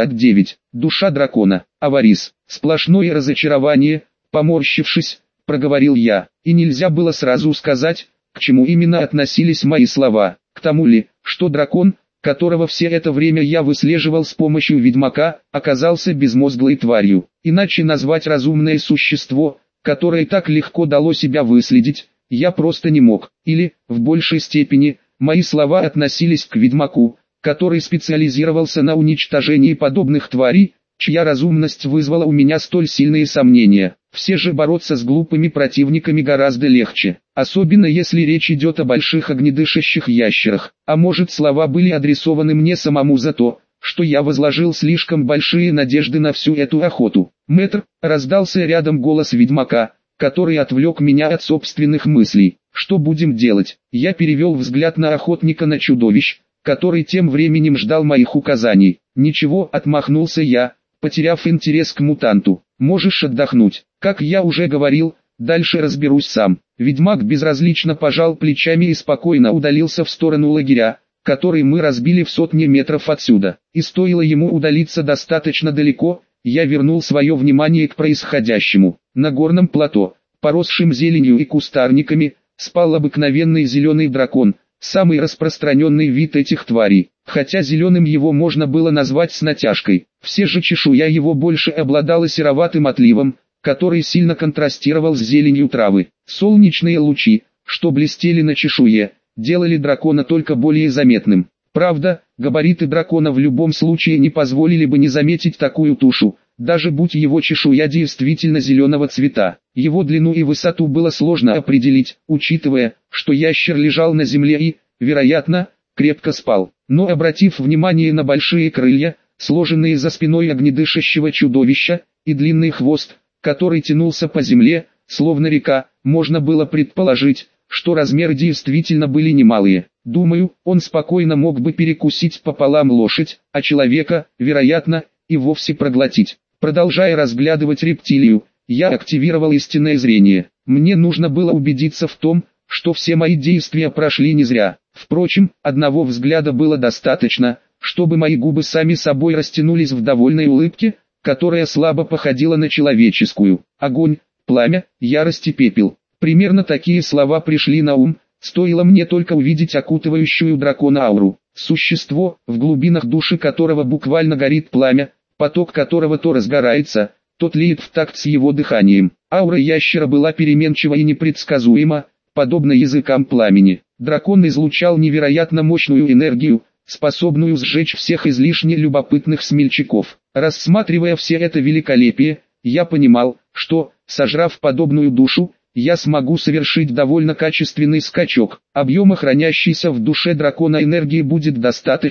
59. Душа дракона. Аварис. Сплошное разочарование, поморщившись, проговорил я, и нельзя было сразу сказать, к чему именно относились мои слова. К тому ли, что дракон, которого все это время я выслеживал с помощью ведьмака, оказался безмозглой тварью. Иначе назвать разумное существо, которое так легко дало себя выследить, я просто не мог. Или, в большей степени, мои слова относились к ведьмаку, который специализировался на уничтожении подобных тварей, чья разумность вызвала у меня столь сильные сомнения. Все же бороться с глупыми противниками гораздо легче, особенно если речь идет о больших огнедышащих ящерах. А может, слова были адресованы мне самому за то, что я возложил слишком большие надежды на всю эту охоту. «Мэтр», — раздался рядом голос ведьмака, который отвлек меня от собственных мыслей. «Что будем делать?» Я перевел взгляд на охотника на чудовищ, который тем временем ждал моих указаний. «Ничего», — отмахнулся я, потеряв интерес к мутанту. «Можешь отдохнуть. Как я уже говорил, дальше разберусь сам». Ведьмак безразлично пожал плечами и спокойно удалился в сторону лагеря, который мы разбили в сотне метров отсюда. И стоило ему удалиться достаточно далеко, я вернул свое внимание к происходящему. На горном плато, поросшим зеленью и кустарниками, спал обыкновенный зеленый дракон, самый распространенный вид этих тварей, хотя зеленым его можно было назвать с натяжкой. Все же чешуя его больше обладала сероватым отливом, который сильно контрастировал с зеленью травы. Солнечные лучи, что блестели на чешуе, делали дракона только более заметным. Правда, габариты дракона в любом случае не позволили бы не заметить такую тушу, даже будь его чешуя действительно зеленого цвета. Его длину и высоту было сложно определить, учитывая, что ящер лежал на земле и, вероятно, крепко спал. Но обратив внимание на большие крылья, сложенные за спиной огнедышащего чудовища, и длинный хвост, который тянулся по земле, словно река, можно было предположить, что размеры действительно были немалые. Думаю, он спокойно мог бы перекусить пополам лошадь, а человека, вероятно, и вовсе проглотить. Продолжая разглядывать рептилию, я активировал истинное зрение. Мне нужно было убедиться в том, что все мои действия прошли не зря. Впрочем, одного взгляда было достаточно, чтобы мои губы сами собой растянулись в довольной улыбке, которая слабо походила на человеческую. Огонь, пламя, ярость и пепел. Примерно такие слова пришли на ум, стоило мне только увидеть окутывающую дракона ауру. Существо, в глубинах души которого буквально горит пламя, поток которого то разгорается, то тлеет в такт с его дыханием. Аура ящера была переменчива и непредсказуема, подобно языкам пламени. Дракон излучал невероятно мощную энергию, способную сжечь всех излишне любопытных смельчаков. Рассматривая все это великолепие, я понимал, что, сожрав подобную душу, я смогу совершить довольно качественный скачок. Объема хранящейся в душе дракона энергии будет достаточно,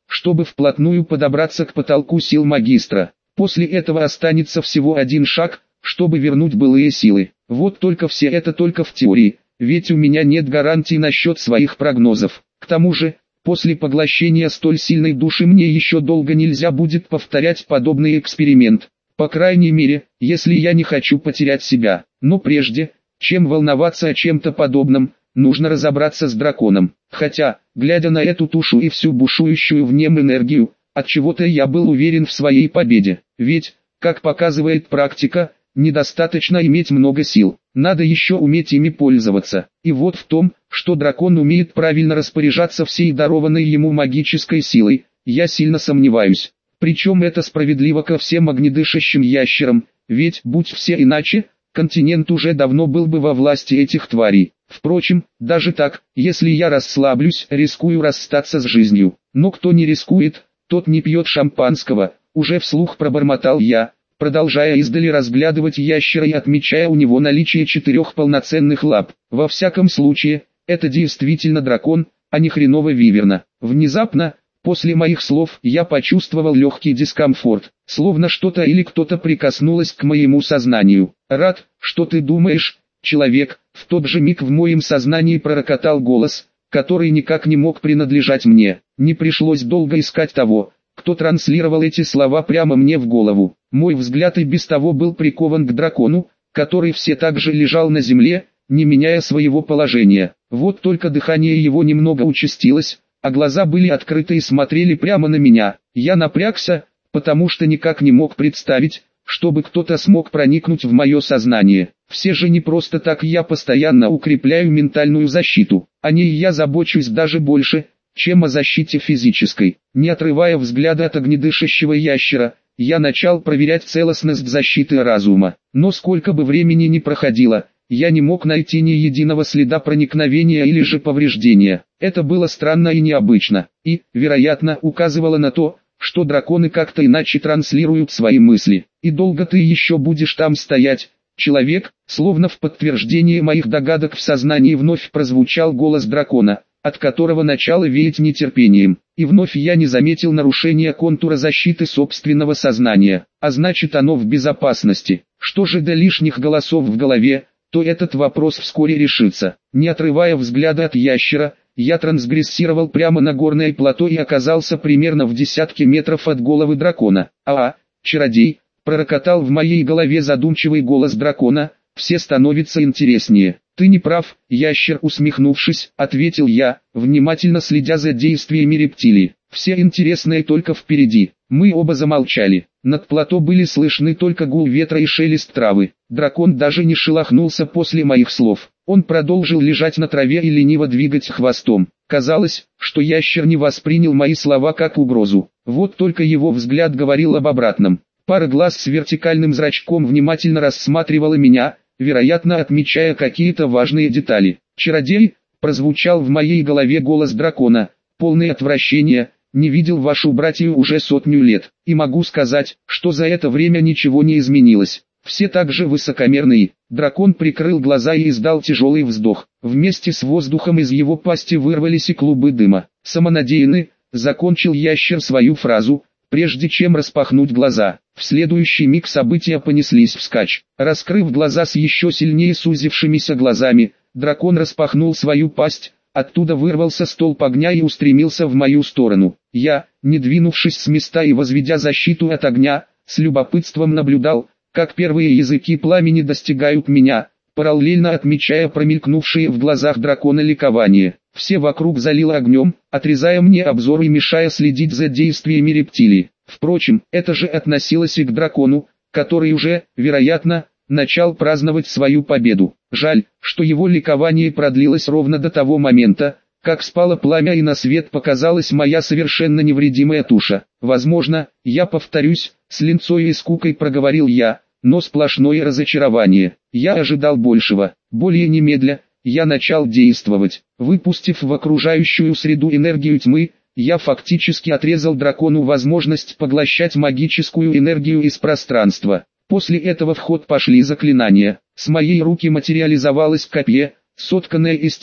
чтобы вплотную подобраться к потолку сил магистра. После этого останется всего один шаг, чтобы вернуть былые силы. Вот только все это только в теории, ведь у меня нет гарантий насчет своих прогнозов. К тому же, после поглощения столь сильной души мне еще долго нельзя будет повторять подобный эксперимент. По крайней мере, если я не хочу потерять себя. Но прежде, чем волноваться о чем-то подобном, нужно разобраться с драконом. Хотя, глядя на эту тушу и всю бушующую в нем энергию, отчего-то я был уверен в своей победе. Ведь, как показывает практика, недостаточно иметь много сил, надо еще уметь ими пользоваться. И вот в том, что дракон умеет правильно распоряжаться всей дарованной ему магической силой, я сильно сомневаюсь. Причем это справедливо ко всем огнедышащим ящерам, ведь, будь все иначе, континент уже давно был бы во власти этих тварей. Впрочем, даже так, если я расслаблюсь, рискую расстаться с жизнью. Но кто не рискует, тот не пьет шампанского, уже вслух пробормотал я, продолжая издали разглядывать ящера и отмечая у него наличие 4 полноценных лап. Во всяком случае, это действительно дракон, а не хреново виверна. Внезапно, после моих слов, я почувствовал легкий дискомфорт, словно что-то или кто-то прикоснулось к моему сознанию. «Рад, что ты думаешь, человек», в тот же миг в моем сознании пророкотал голос, который никак не мог принадлежать мне. Не пришлось долго искать того, кто транслировал эти слова прямо мне в голову. Мой взгляд и без того был прикован к дракону, который все так же лежал на земле, не меняя своего положения. Вот только дыхание его немного участилось, а глаза были открыты и смотрели прямо на меня. Я напрягся, потому что никак не мог представить, чтобы кто-то смог проникнуть в мое сознание. Все же не просто так я постоянно укрепляю ментальную защиту. О ней я забочусь даже больше, чем о защите физической. Не отрывая взгляда от огнедышащего ящера, я начал проверять целостность защиты разума. Но сколько бы времени ни проходило, я не мог найти ни единого следа проникновения или же повреждения. Это было странно и необычно, и, вероятно, указывало на то, что драконы как-то иначе транслируют свои мысли. «И долго ты еще будешь там стоять, человек?» Словно в подтверждение моих догадок в сознании вновь прозвучал голос дракона, от которого начало веять нетерпением. И вновь я не заметил нарушения контура защиты собственного сознания, а значит оно в безопасности. Что же до лишних голосов в голове, то этот вопрос вскоре решится. Не отрывая взгляда от ящера, я трансгрессировал прямо на горное плато и оказался примерно в десятке метров от головы дракона. Чародей!» — пророкотал в моей голове задумчивый голос дракона, — «все становится интереснее». «Ты не прав, ящер», — усмехнувшись, ответил я, внимательно следя за действиями рептилии. «Все интересное только впереди». Мы оба замолчали. Над плато были слышны только гул ветра и шелест травы. Дракон даже не шелохнулся после моих слов. Он продолжил лежать на траве и лениво двигать хвостом. Казалось, что ящер не воспринял мои слова как угрозу. Вот только его взгляд говорил об обратном. Пара глаз с вертикальным зрачком внимательно рассматривала меня, вероятно отмечая какие-то важные детали. «Чародей», — прозвучал в моей голове голос дракона, полный отвращения, — «не видел вашу братью уже 100 лет, и могу сказать, что за это время ничего не изменилось. Все так же высокомерные». Дракон прикрыл глаза и издал тяжелый вздох. Вместе с воздухом из его пасти вырвались и клубы дыма. «Самонадеянный», — закончил ящер свою фразу, прежде чем распахнуть глаза. В следующий миг события понеслись вскачь. Раскрыв глаза с еще сильнее сузившимися глазами, дракон распахнул свою пасть, оттуда вырвался столб огня и устремился в мою сторону. Я, не двинувшись с места и возведя защиту от огня, с любопытством наблюдал, как первые языки пламени достигают меня, параллельно отмечая промелькнувшие в глазах дракона ликование. Все вокруг залило огнем, отрезая мне обзор и мешая следить за действиями рептилии. Впрочем, это же относилось и к дракону, который уже, вероятно, начал праздновать свою победу. Жаль, что его ликование продлилось ровно до того момента, как спало пламя и на свет показалась моя совершенно невредимая туша. Возможно, я повторюсь, с линцой и скукой проговорил я, но сплошное разочарование. Я ожидал большего. Более немедля, я начал действовать. Выпустив в окружающую среду энергию тьмы, я фактически отрезал дракону возможность поглощать магическую энергию из пространства. После этого в ход пошли заклинания. С моей руки материализовалось копье, сотканное из тьмы,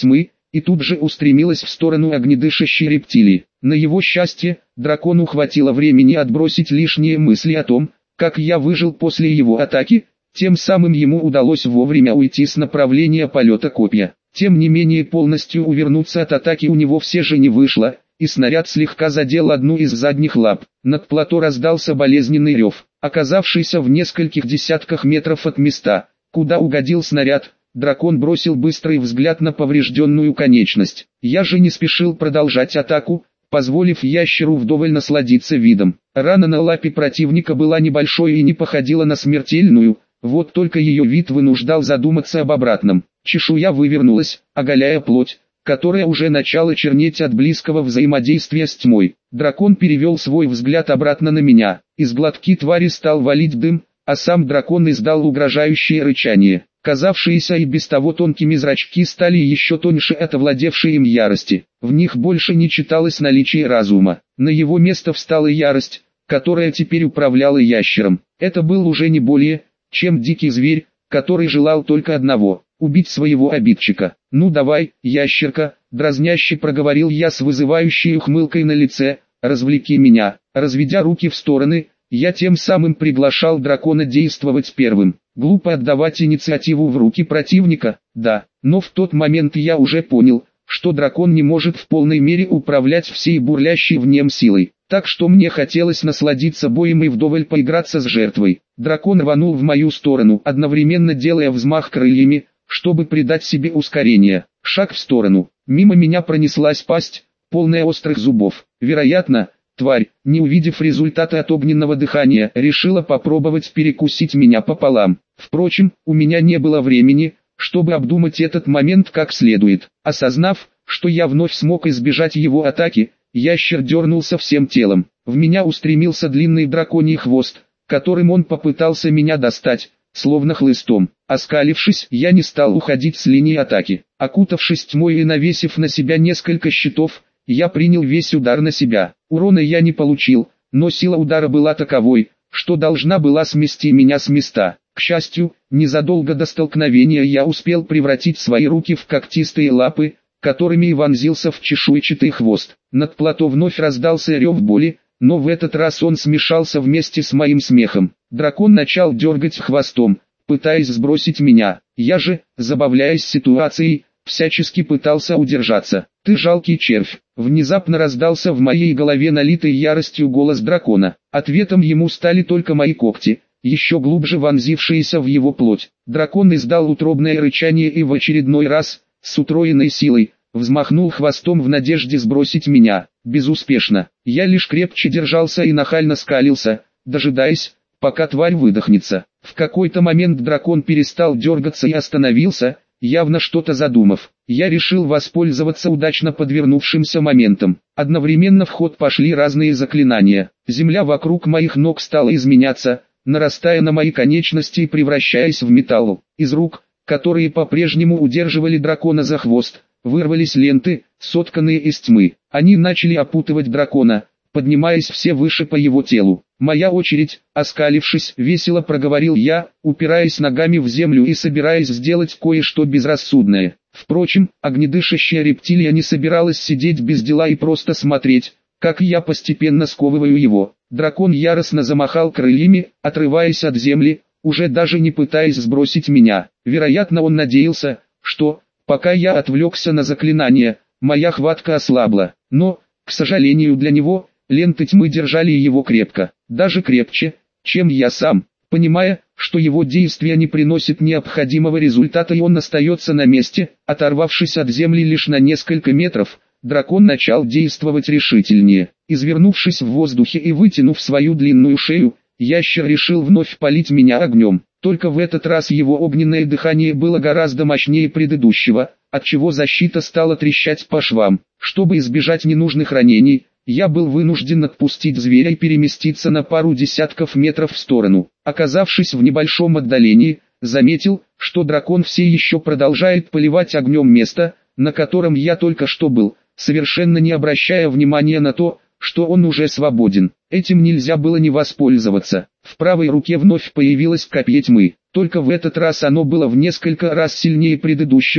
и тут же устремилась в сторону огнедышащей рептилии. На его счастье, дракону хватило времени отбросить лишние мысли о том, как я выжил после его атаки, тем самым ему удалось вовремя уйти с направления полета копья. Тем не менее полностью увернуться от атаки у него все же не вышло, и снаряд слегка задел одну из задних лап. Над плато раздался болезненный рев. Оказавшийся в нескольких десятках метров от места, куда угодил снаряд, дракон бросил быстрый взгляд на поврежденную конечность. Я же не спешил продолжать атаку, позволив ящеру вдоволь насладиться видом. Рана на лапе противника была небольшой и не походила на смертельную, вот только ее вид вынуждал задуматься об обратном. Чешуя вывернулась, оголяя плоть, которая уже начала чернеть от близкого взаимодействия с тьмой. Дракон перевел свой взгляд обратно на меня. Из глотки твари стал валить дым, а сам дракон издал угрожающее рычание. Казавшиеся и без того тонкими зрачки стали еще тоньше от овладевшей им ярости. В них больше не читалось наличие разума. На его место встала ярость, которая теперь управляла ящером. Это был уже не более, чем дикий зверь, который желал только одного – убить своего обидчика. «Ну давай, ящерка», – дразняще проговорил я с вызывающей ухмылкой на лице, – «развлеки меня». Разведя руки в стороны, я тем самым приглашал дракона действовать первым. Глупо отдавать инициативу в руки противника, да, но в тот момент я уже понял, что дракон не может в полной мере управлять всей бурлящей в нем силой. Так что мне хотелось насладиться боем и вдоволь поиграться с жертвой. Дракон рванул в мою сторону, одновременно делая взмах крыльями, чтобы придать себе ускорение. Шаг в сторону. Мимо меня пронеслась пасть, полная острых зубов. Вероятно, тварь, не увидев результата от огненного дыхания, решила попробовать перекусить меня пополам. Впрочем, у меня не было времени, чтобы обдумать этот момент как следует. Осознав, что я вновь смог избежать его атаки, ящер дернулся всем телом. В меня устремился длинный драконий хвост, которым он попытался меня достать, словно хлыстом. Оскалившись, я не стал уходить с линии атаки. Окутавшись тьмой и навесив на себя несколько щитов, я принял весь удар на себя. Урона я не получил, но сила удара была таковой, что должна была смести меня с места. К счастью, незадолго до столкновения я успел превратить свои руки в когтистые лапы, которыми и вонзился в чешуйчатый хвост. Над плато вновь раздался рев боли, но в этот раз он смешался вместе с моим смехом. Дракон начал дергать хвостом, пытаясь сбросить меня. Я же, забавляясь ситуацией, всячески пытался удержаться. «Ты жалкий червь!» Внезапно раздался в моей голове налитый яростью голос дракона. Ответом ему стали только мои когти, еще глубже вонзившиеся в его плоть. Дракон издал утробное рычание и в очередной раз, с утроенной силой, взмахнул хвостом в надежде сбросить меня. Безуспешно. Я лишь крепче держался и нахально скалился, дожидаясь, пока тварь выдохнется. В какой-то момент дракон перестал дергаться и остановился, явно что-то задумав. Я решил воспользоваться удачно подвернувшимся моментом. Одновременно в ход пошли разные заклинания. Земля вокруг моих ног стала изменяться, нарастая на мои конечности и превращаясь в металл. Из рук, которые по-прежнему удерживали дракона за хвост, вырвались ленты, сотканные из тьмы. Они начали опутывать дракона, поднимаясь все выше по его телу. «Моя очередь», оскалившись, весело проговорил я, упираясь ногами в землю и собираясь сделать кое-что безрассудное. Впрочем, огнедышащая рептилия не собиралась сидеть без дела и просто смотреть, как я постепенно сковываю его. Дракон яростно замахал крыльями, отрываясь от земли, уже даже не пытаясь сбросить меня. Вероятно, он надеялся, что, пока я отвлекся на заклинание, моя хватка ослабла. Но, к сожалению для него, ленты тьмы держали его крепко, даже крепче, чем я сам. Понимая, что его действия не приносят необходимого результата и он остается на месте, оторвавшись от земли лишь на несколько метров, дракон начал действовать решительнее. Извернувшись в воздухе и вытянув свою длинную шею, ящер решил вновь палить меня огнем. Только в этот раз его огненное дыхание было гораздо мощнее предыдущего, отчего защита стала трещать по швам. Чтобы избежать ненужных ранений, я был вынужден отпустить зверя и переместиться на пару десятков метров в сторону. Оказавшись в небольшом отдалении, заметил, что дракон все еще продолжает поливать огнем место, на котором я только что был, совершенно не обращая внимания на то, что он уже свободен. Этим нельзя было не воспользоваться. В правой руке вновь появилось копье тьмы, только в этот раз оно было в несколько раз сильнее предыдущего,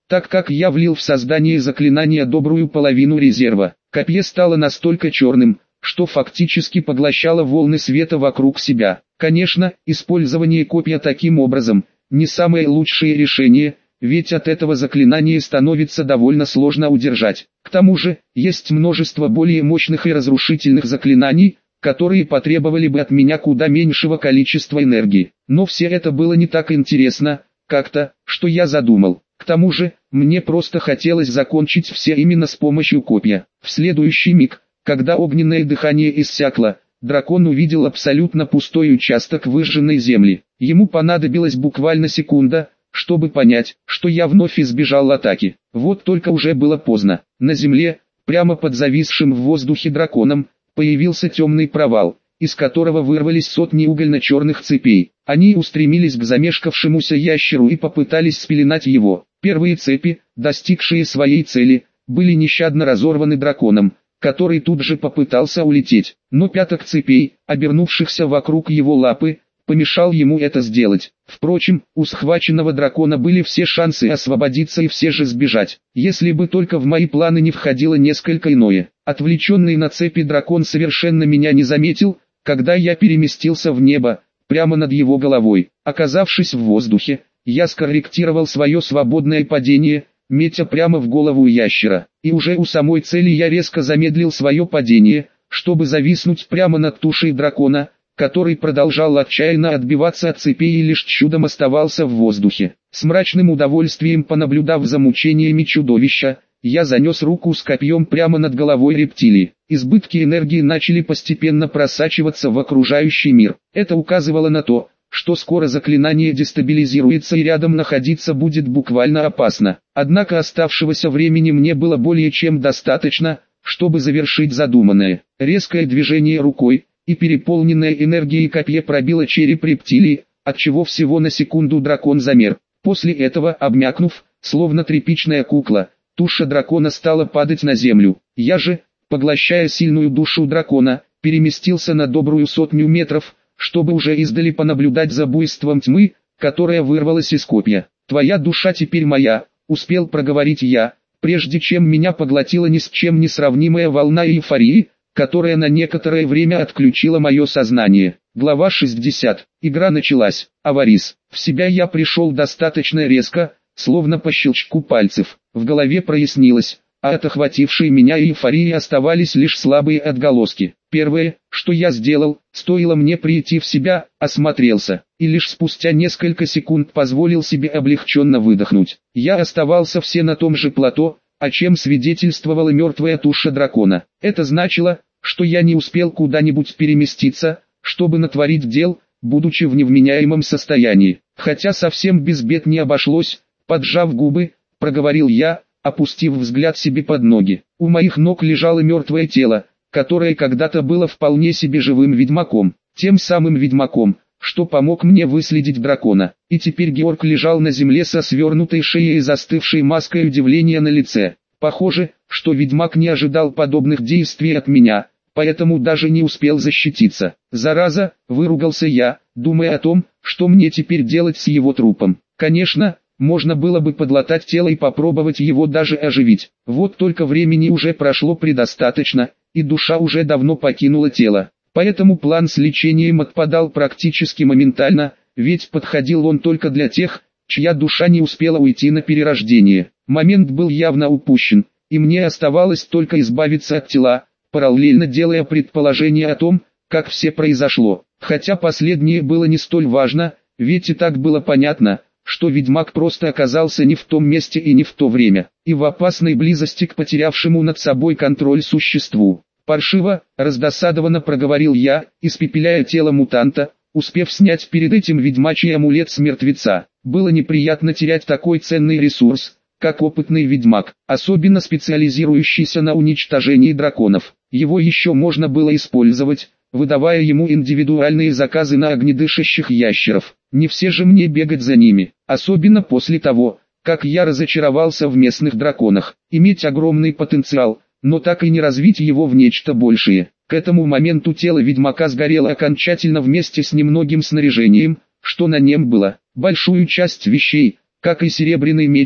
так как я влил в создание заклинания добрую половину резерва. Копье стало настолько черным, что фактически поглощало волны света вокруг себя. Конечно, использование копья таким образом не самое лучшее решение, ведь от этого заклинание становится довольно сложно удержать. К тому же, есть множество более мощных и разрушительных заклинаний, которые потребовали бы от меня куда меньшего количества энергии. Но все это было не так интересно, как-то, что я задумал. К тому же, мне просто хотелось закончить все именно с помощью копья. В следующий миг, когда огненное дыхание иссякло, дракон увидел абсолютно пустой участок выжженной земли. Ему понадобилась буквально секунда, чтобы понять, что я вновь избежал атаки. Вот только уже было поздно. На земле, прямо под зависшим в воздухе драконом, появился темный провал, из которого вырвались сотни угольно-черных цепей. Они устремились к замешкавшемуся ящеру и попытались спеленать его. Первые цепи, достигшие своей цели, были нещадно разорваны драконом, который тут же попытался улететь. Но пяток цепей, обернувшихся вокруг его лапы, помешал ему это сделать. Впрочем, у схваченного дракона были все шансы освободиться и все же сбежать, если бы только в мои планы не входило несколько иное. Отвлеченный на цепи дракон совершенно меня не заметил, когда я переместился в небо, прямо над его головой. Оказавшись в воздухе, я скорректировал свое свободное падение, метя прямо в голову ящера. И уже у самой цели я резко замедлил свое падение, чтобы зависнуть прямо над тушей дракона, который продолжал отчаянно отбиваться от цепей и лишь чудом оставался в воздухе. С мрачным удовольствием понаблюдав за мучениями чудовища, я занес руку с копьем прямо над головой рептилии. Избытки энергии начали постепенно просачиваться в окружающий мир. Это указывало на то, что скоро заклинание дестабилизируется и рядом находиться будет буквально опасно. Однако оставшегося времени мне было более чем достаточно, чтобы завершить задуманное. Резкое движение рукой, и переполненное энергией копье пробило череп рептилии, отчего всего на секунду дракон замер. После этого, обмякнув, словно тряпичная кукла, туша дракона стала падать на землю. Я же, поглощая сильную душу дракона, переместился на добрую 100 метров, чтобы уже издали понаблюдать за буйством тьмы, которая вырвалась из копья. «Твоя душа теперь моя», — успел проговорить я, прежде чем меня поглотила ни с чем не сравнимая волна эйфории, которая на некоторое время отключила мое сознание. Глава 60. Игра началась. Аварис. В себя я пришел достаточно резко, словно по щелчку пальцев. В голове прояснилось, а от охватившей меня эйфории оставались лишь слабые отголоски. Первое, что я сделал, стоило мне прийти в себя, осмотрелся, и лишь спустя несколько секунд позволил себе облегченно выдохнуть. Я оставался все на том же плато, о чем свидетельствовала мертвая туша дракона. Это значило, что я не успел куда-нибудь переместиться, чтобы натворить дел, будучи в невменяемом состоянии. Хотя совсем без бед не обошлось, поджав губы, проговорил я, опустив взгляд себе под ноги. У моих ног лежало мертвое тело, которое когда-то было вполне себе живым ведьмаком, тем самым ведьмаком, что помог мне выследить дракона. И теперь Георг лежал на земле со свернутой шеей и застывшей маской удивления на лице. Похоже, что ведьмак не ожидал подобных действий от меня, поэтому даже не успел защититься. «Зараза!» – выругался я, думая о том, что мне теперь делать с его трупом. Конечно, можно было бы подлатать тело и попробовать его даже оживить. Вот только времени уже прошло предостаточно, и душа уже давно покинула тело. Поэтому план с лечением отпадал практически моментально, ведь подходил он только для тех, чья душа не успела уйти на перерождение. Момент был явно упущен, и мне оставалось только избавиться от тела, параллельно делая предположение о том, как все произошло. Хотя последнее было не столь важно, ведь и так было понятно, что ведьмак просто оказался не в том месте и не в то время, и в опасной близости к потерявшему над собой контроль существу. «Паршиво», — раздосадованно проговорил я, испепеляя тело мутанта, успев снять перед этим ведьмачий амулет с мертвеца. Было неприятно терять такой ценный ресурс, как опытный ведьмак, особенно специализирующийся на уничтожении драконов. Его еще можно было использовать, выдавая ему индивидуальные заказы на огнедышащих ящеров. Не все же мне бегать за ними, особенно после того, как я разочаровался в местных драконах. Иметь огромный потенциал, но так и не развить его в нечто большее. К этому моменту тело ведьмака сгорело окончательно вместе с немногим снаряжением, что на нем было. Большую часть вещей, как и серебряный меч,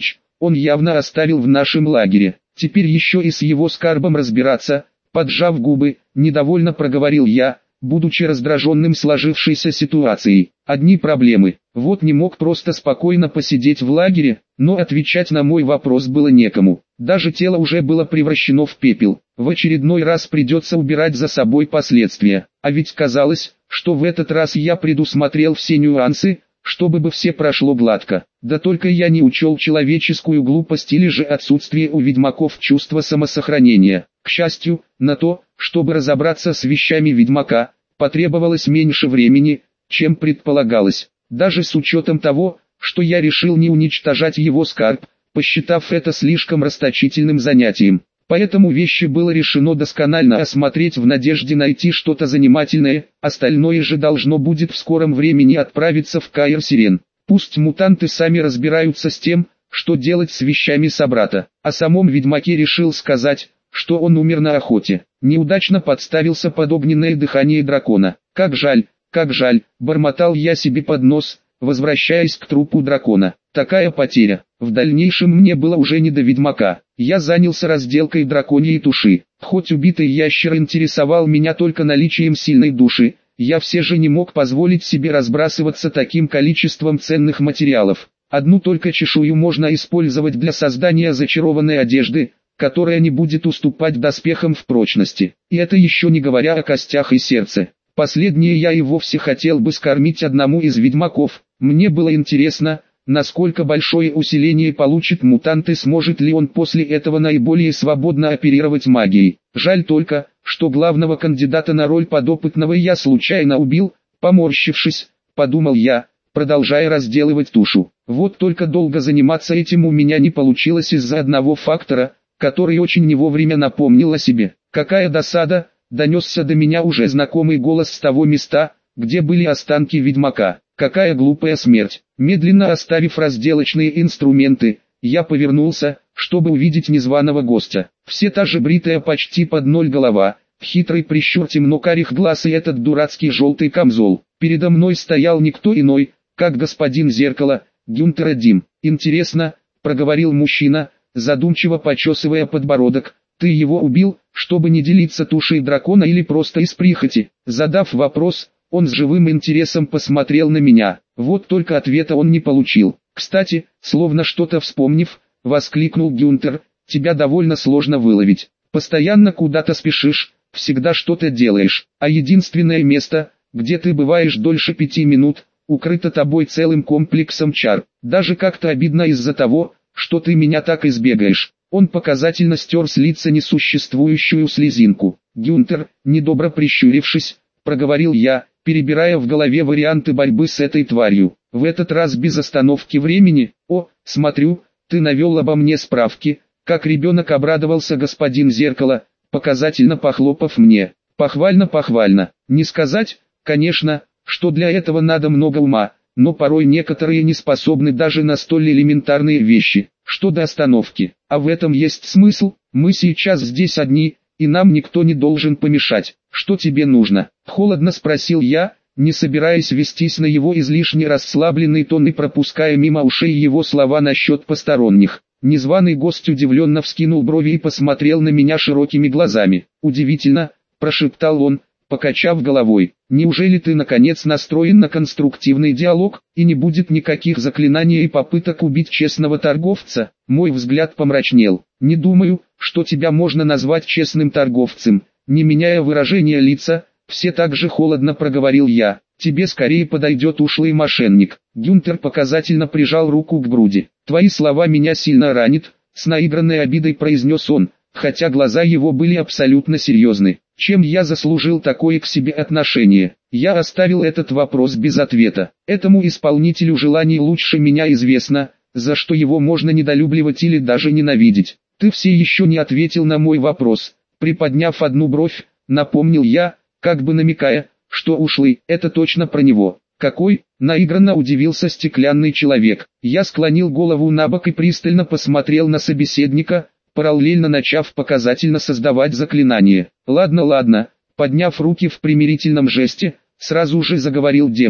он явно оставил в нашем лагере. Теперь еще и с его скарбом разбираться. Поджав губы, недовольно проговорил я, будучи раздраженным сложившейся ситуацией. Одни проблемы. Вот не мог просто спокойно посидеть в лагере, но отвечать на мой вопрос было некому. Даже тело уже было превращено в пепел. В очередной раз придется убирать за собой последствия. А ведь казалось, что в этот раз я предусмотрел все нюансы, чтобы бы все прошло гладко. Да только я не учел человеческую глупость или же отсутствие у ведьмаков чувства самосохранения. К счастью, на то, чтобы разобраться с вещами ведьмака, потребовалось меньше времени, чем предполагалось. Даже с учетом того, что я решил не уничтожать его скарб, посчитав это слишком расточительным занятием. Поэтому вещи было решено досконально осмотреть в надежде найти что-то занимательное, остальное же должно будет в скором времени отправиться в Каир-Сирен. Пусть мутанты сами разбираются с тем, что делать с вещами собрата. О самом ведьмаке решил сказать, что он умер на охоте. Неудачно подставился под огненное дыхание дракона. Как жаль, бормотал я себе под нос, возвращаясь к трупу дракона. Такая потеря. В дальнейшем мне было уже не до ведьмака. Я занялся разделкой драконьей туши. Хоть убитый ящер интересовал меня только наличием сильной души, я все же не мог позволить себе разбрасываться таким количеством ценных материалов. Одну только чешую можно использовать для создания зачарованной одежды, которая не будет уступать доспехам в прочности. И это еще не говоря о костях и сердце. Последнее я и вовсе хотел бы скормить одному из ведьмаков. Мне было интересно, насколько большое усиление получит мутант и сможет ли он после этого наиболее свободно оперировать магией. Жаль только, что главного кандидата на роль подопытного я случайно убил, поморщившись, подумал я, продолжая разделывать тушу. Вот только долго заниматься этим у меня не получилось из-за одного фактора, который очень не вовремя напомнил о себе. Какая досада! Донесся до меня уже знакомый голос с того места, где были останки ведьмака. Какая глупая смерть. Медленно оставив разделочные инструменты, я повернулся, чтобы увидеть незваного гостя. Все та же бритая почти под ноль голова, хитрый прищур темно-карих глаз и этот дурацкий желтый камзол. Передо мной стоял никто иной, как господин Зеркало, Гюнтер Дим. «Интересно», — проговорил мужчина, задумчиво почесывая подбородок, — «ты его убил, чтобы не делиться тушей дракона или просто из прихоти?» Задав вопрос, он с живым интересом посмотрел на меня. Вот только ответа он не получил. «Кстати», словно что-то вспомнив, воскликнул Гюнтер, «тебя довольно сложно выловить. Постоянно куда-то спешишь, всегда что-то делаешь, а единственное место, где ты бываешь дольше 5 минут, укрыто тобой целым комплексом чар. Даже как-то обидно из-за того, что ты меня так избегаешь». Он показательно стер с лица несуществующую слезинку. «Гюнтер», недобро прищурившись, проговорил я, перебирая в голове варианты борьбы с этой тварью. В этот раз без остановки времени. «О, смотрю, ты навел обо мне справки», как ребенок обрадовался господин Зеркало, показательно похлопав мне. Похвально. Не сказать, конечно, что для этого надо много ума, но порой некоторые не способны даже на столь элементарные вещи. Что до остановки, а в этом есть смысл, мы сейчас здесь одни, и нам никто не должен помешать. Что тебе нужно? Холодно спросил я, не собираясь вестись на его излишне расслабленный тон и пропуская мимо ушей его слова насчет посторонних. Незваный гость удивленно вскинул брови и посмотрел на меня широкими глазами. «Удивительно», – прошептал он, покачав головой. «Неужели ты наконец настроен на конструктивный диалог, и не будет никаких заклинаний и попыток убить честного торговца?» Мой взгляд помрачнел. «Не думаю, что тебя можно назвать честным торговцем», не меняя выражения лица, все так же холодно проговорил я. «Тебе скорее подойдет ушлый мошенник». Гюнтер показательно прижал руку к груди. «Твои слова меня сильно ранят», с наигранной обидой произнес он, хотя глаза его были абсолютно серьезны. «Чем я заслужил такое к себе отношение?» Я оставил этот вопрос без ответа. Этому исполнителю желаний лучше меня известно, за что его можно недолюбливать или даже ненавидеть. «Ты все еще не ответил на мой вопрос», приподняв одну бровь, напомнил я, как бы намекая, что ушлый, это точно про него. «Какой?» – наигранно удивился стеклянный человек. Я склонил голову набок и пристально посмотрел на собеседника, параллельно начав показательно создавать заклинание. «Ладно», подняв руки в примирительном жесте, сразу же заговорил демон.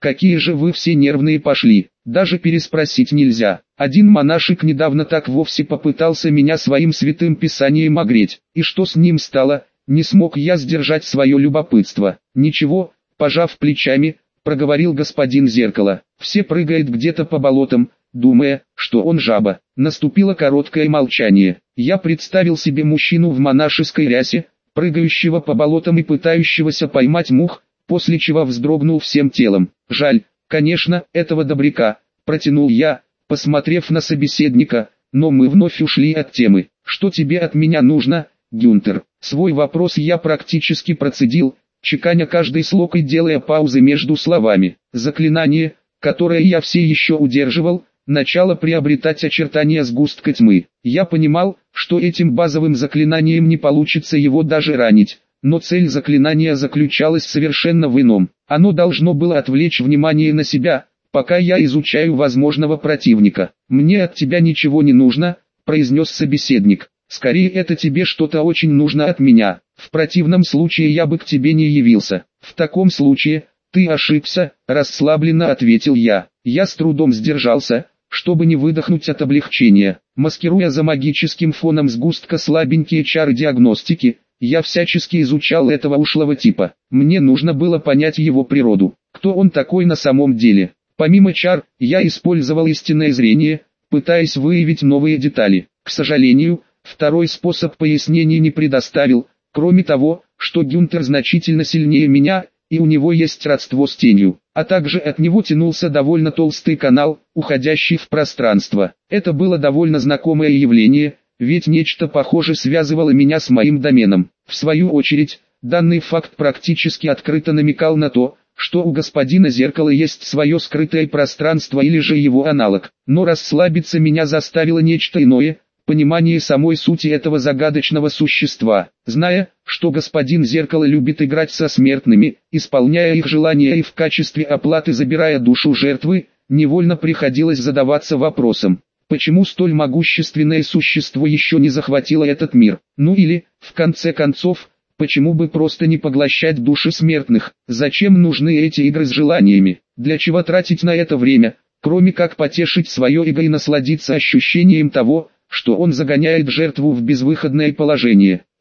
какие же вы все нервные пошли, даже переспросить нельзя. Один монашек недавно так вовсе попытался меня своим святым писанием огреть, и что с ним стало, не смог я сдержать свое любопытство. Ничего, пожав плечами, проговорил господин Зеркало, все прыгают где-то по болотам, думая, что он жаба. Наступило короткое молчание. Я представил себе мужчину в монашеской рясе, прыгающего по болотам и пытающегося поймать мух, после чего вздрогнул всем телом. Жаль, конечно, этого добряка, протянул я, посмотрев на собеседника, но мы вновь ушли от темы. Что тебе от меня нужно, Гюнтер? Свой вопрос я практически процедил, чеканя каждый слог и делая паузы между словами. Заклинание, которое я все еще удерживал, начало приобретать очертания сгустка тьмы. Я понимал, что этим базовым заклинанием не получится его даже ранить, но цель заклинания заключалась совершенно в ином. Оно должно было отвлечь внимание на себя, пока я изучаю возможного противника. «Мне от тебя ничего не нужно», — произнес собеседник. «Скорее это тебе что-то очень нужно от меня. В противном случае я бы к тебе не явился». «В таком случае, ты ошибся», — расслабленно ответил я. Я с трудом сдержался, чтобы не выдохнуть от облегчения. Маскируя за магическим фоном сгустка слабенькие чары диагностики, я всячески изучал этого ушлого типа. Мне нужно было понять его природу, кто он такой на самом деле. Помимо чар, я использовал истинное зрение, пытаясь выявить новые детали. К сожалению, второй способ пояснений не предоставил, кроме того, что Гюнтер значительно сильнее меня, и у него есть родство с тенью, а также от него тянулся довольно толстый канал, уходящий в пространство. Это было довольно знакомое явление, ведь нечто похожее связывало меня с моим доменом. В свою очередь, данный факт практически открыто намекал на то, что у господина Зеркала есть свое скрытое пространство или же его аналог. Но расслабиться меня заставило нечто иное, понимание самой сути этого загадочного существа. Зная, что господин Зеркало любит играть со смертными, исполняя их желания и в качестве оплаты забирая душу жертвы, невольно приходилось задаваться вопросом, почему столь могущественное существо еще не захватило этот мир? Ну или, в конце концов, почему бы просто не поглощать души смертных? Зачем нужны эти игры с желаниями? Для чего тратить на это время, кроме как потешить свое эго и насладиться ощущением того, что он загоняет жертву в безвыходное положение?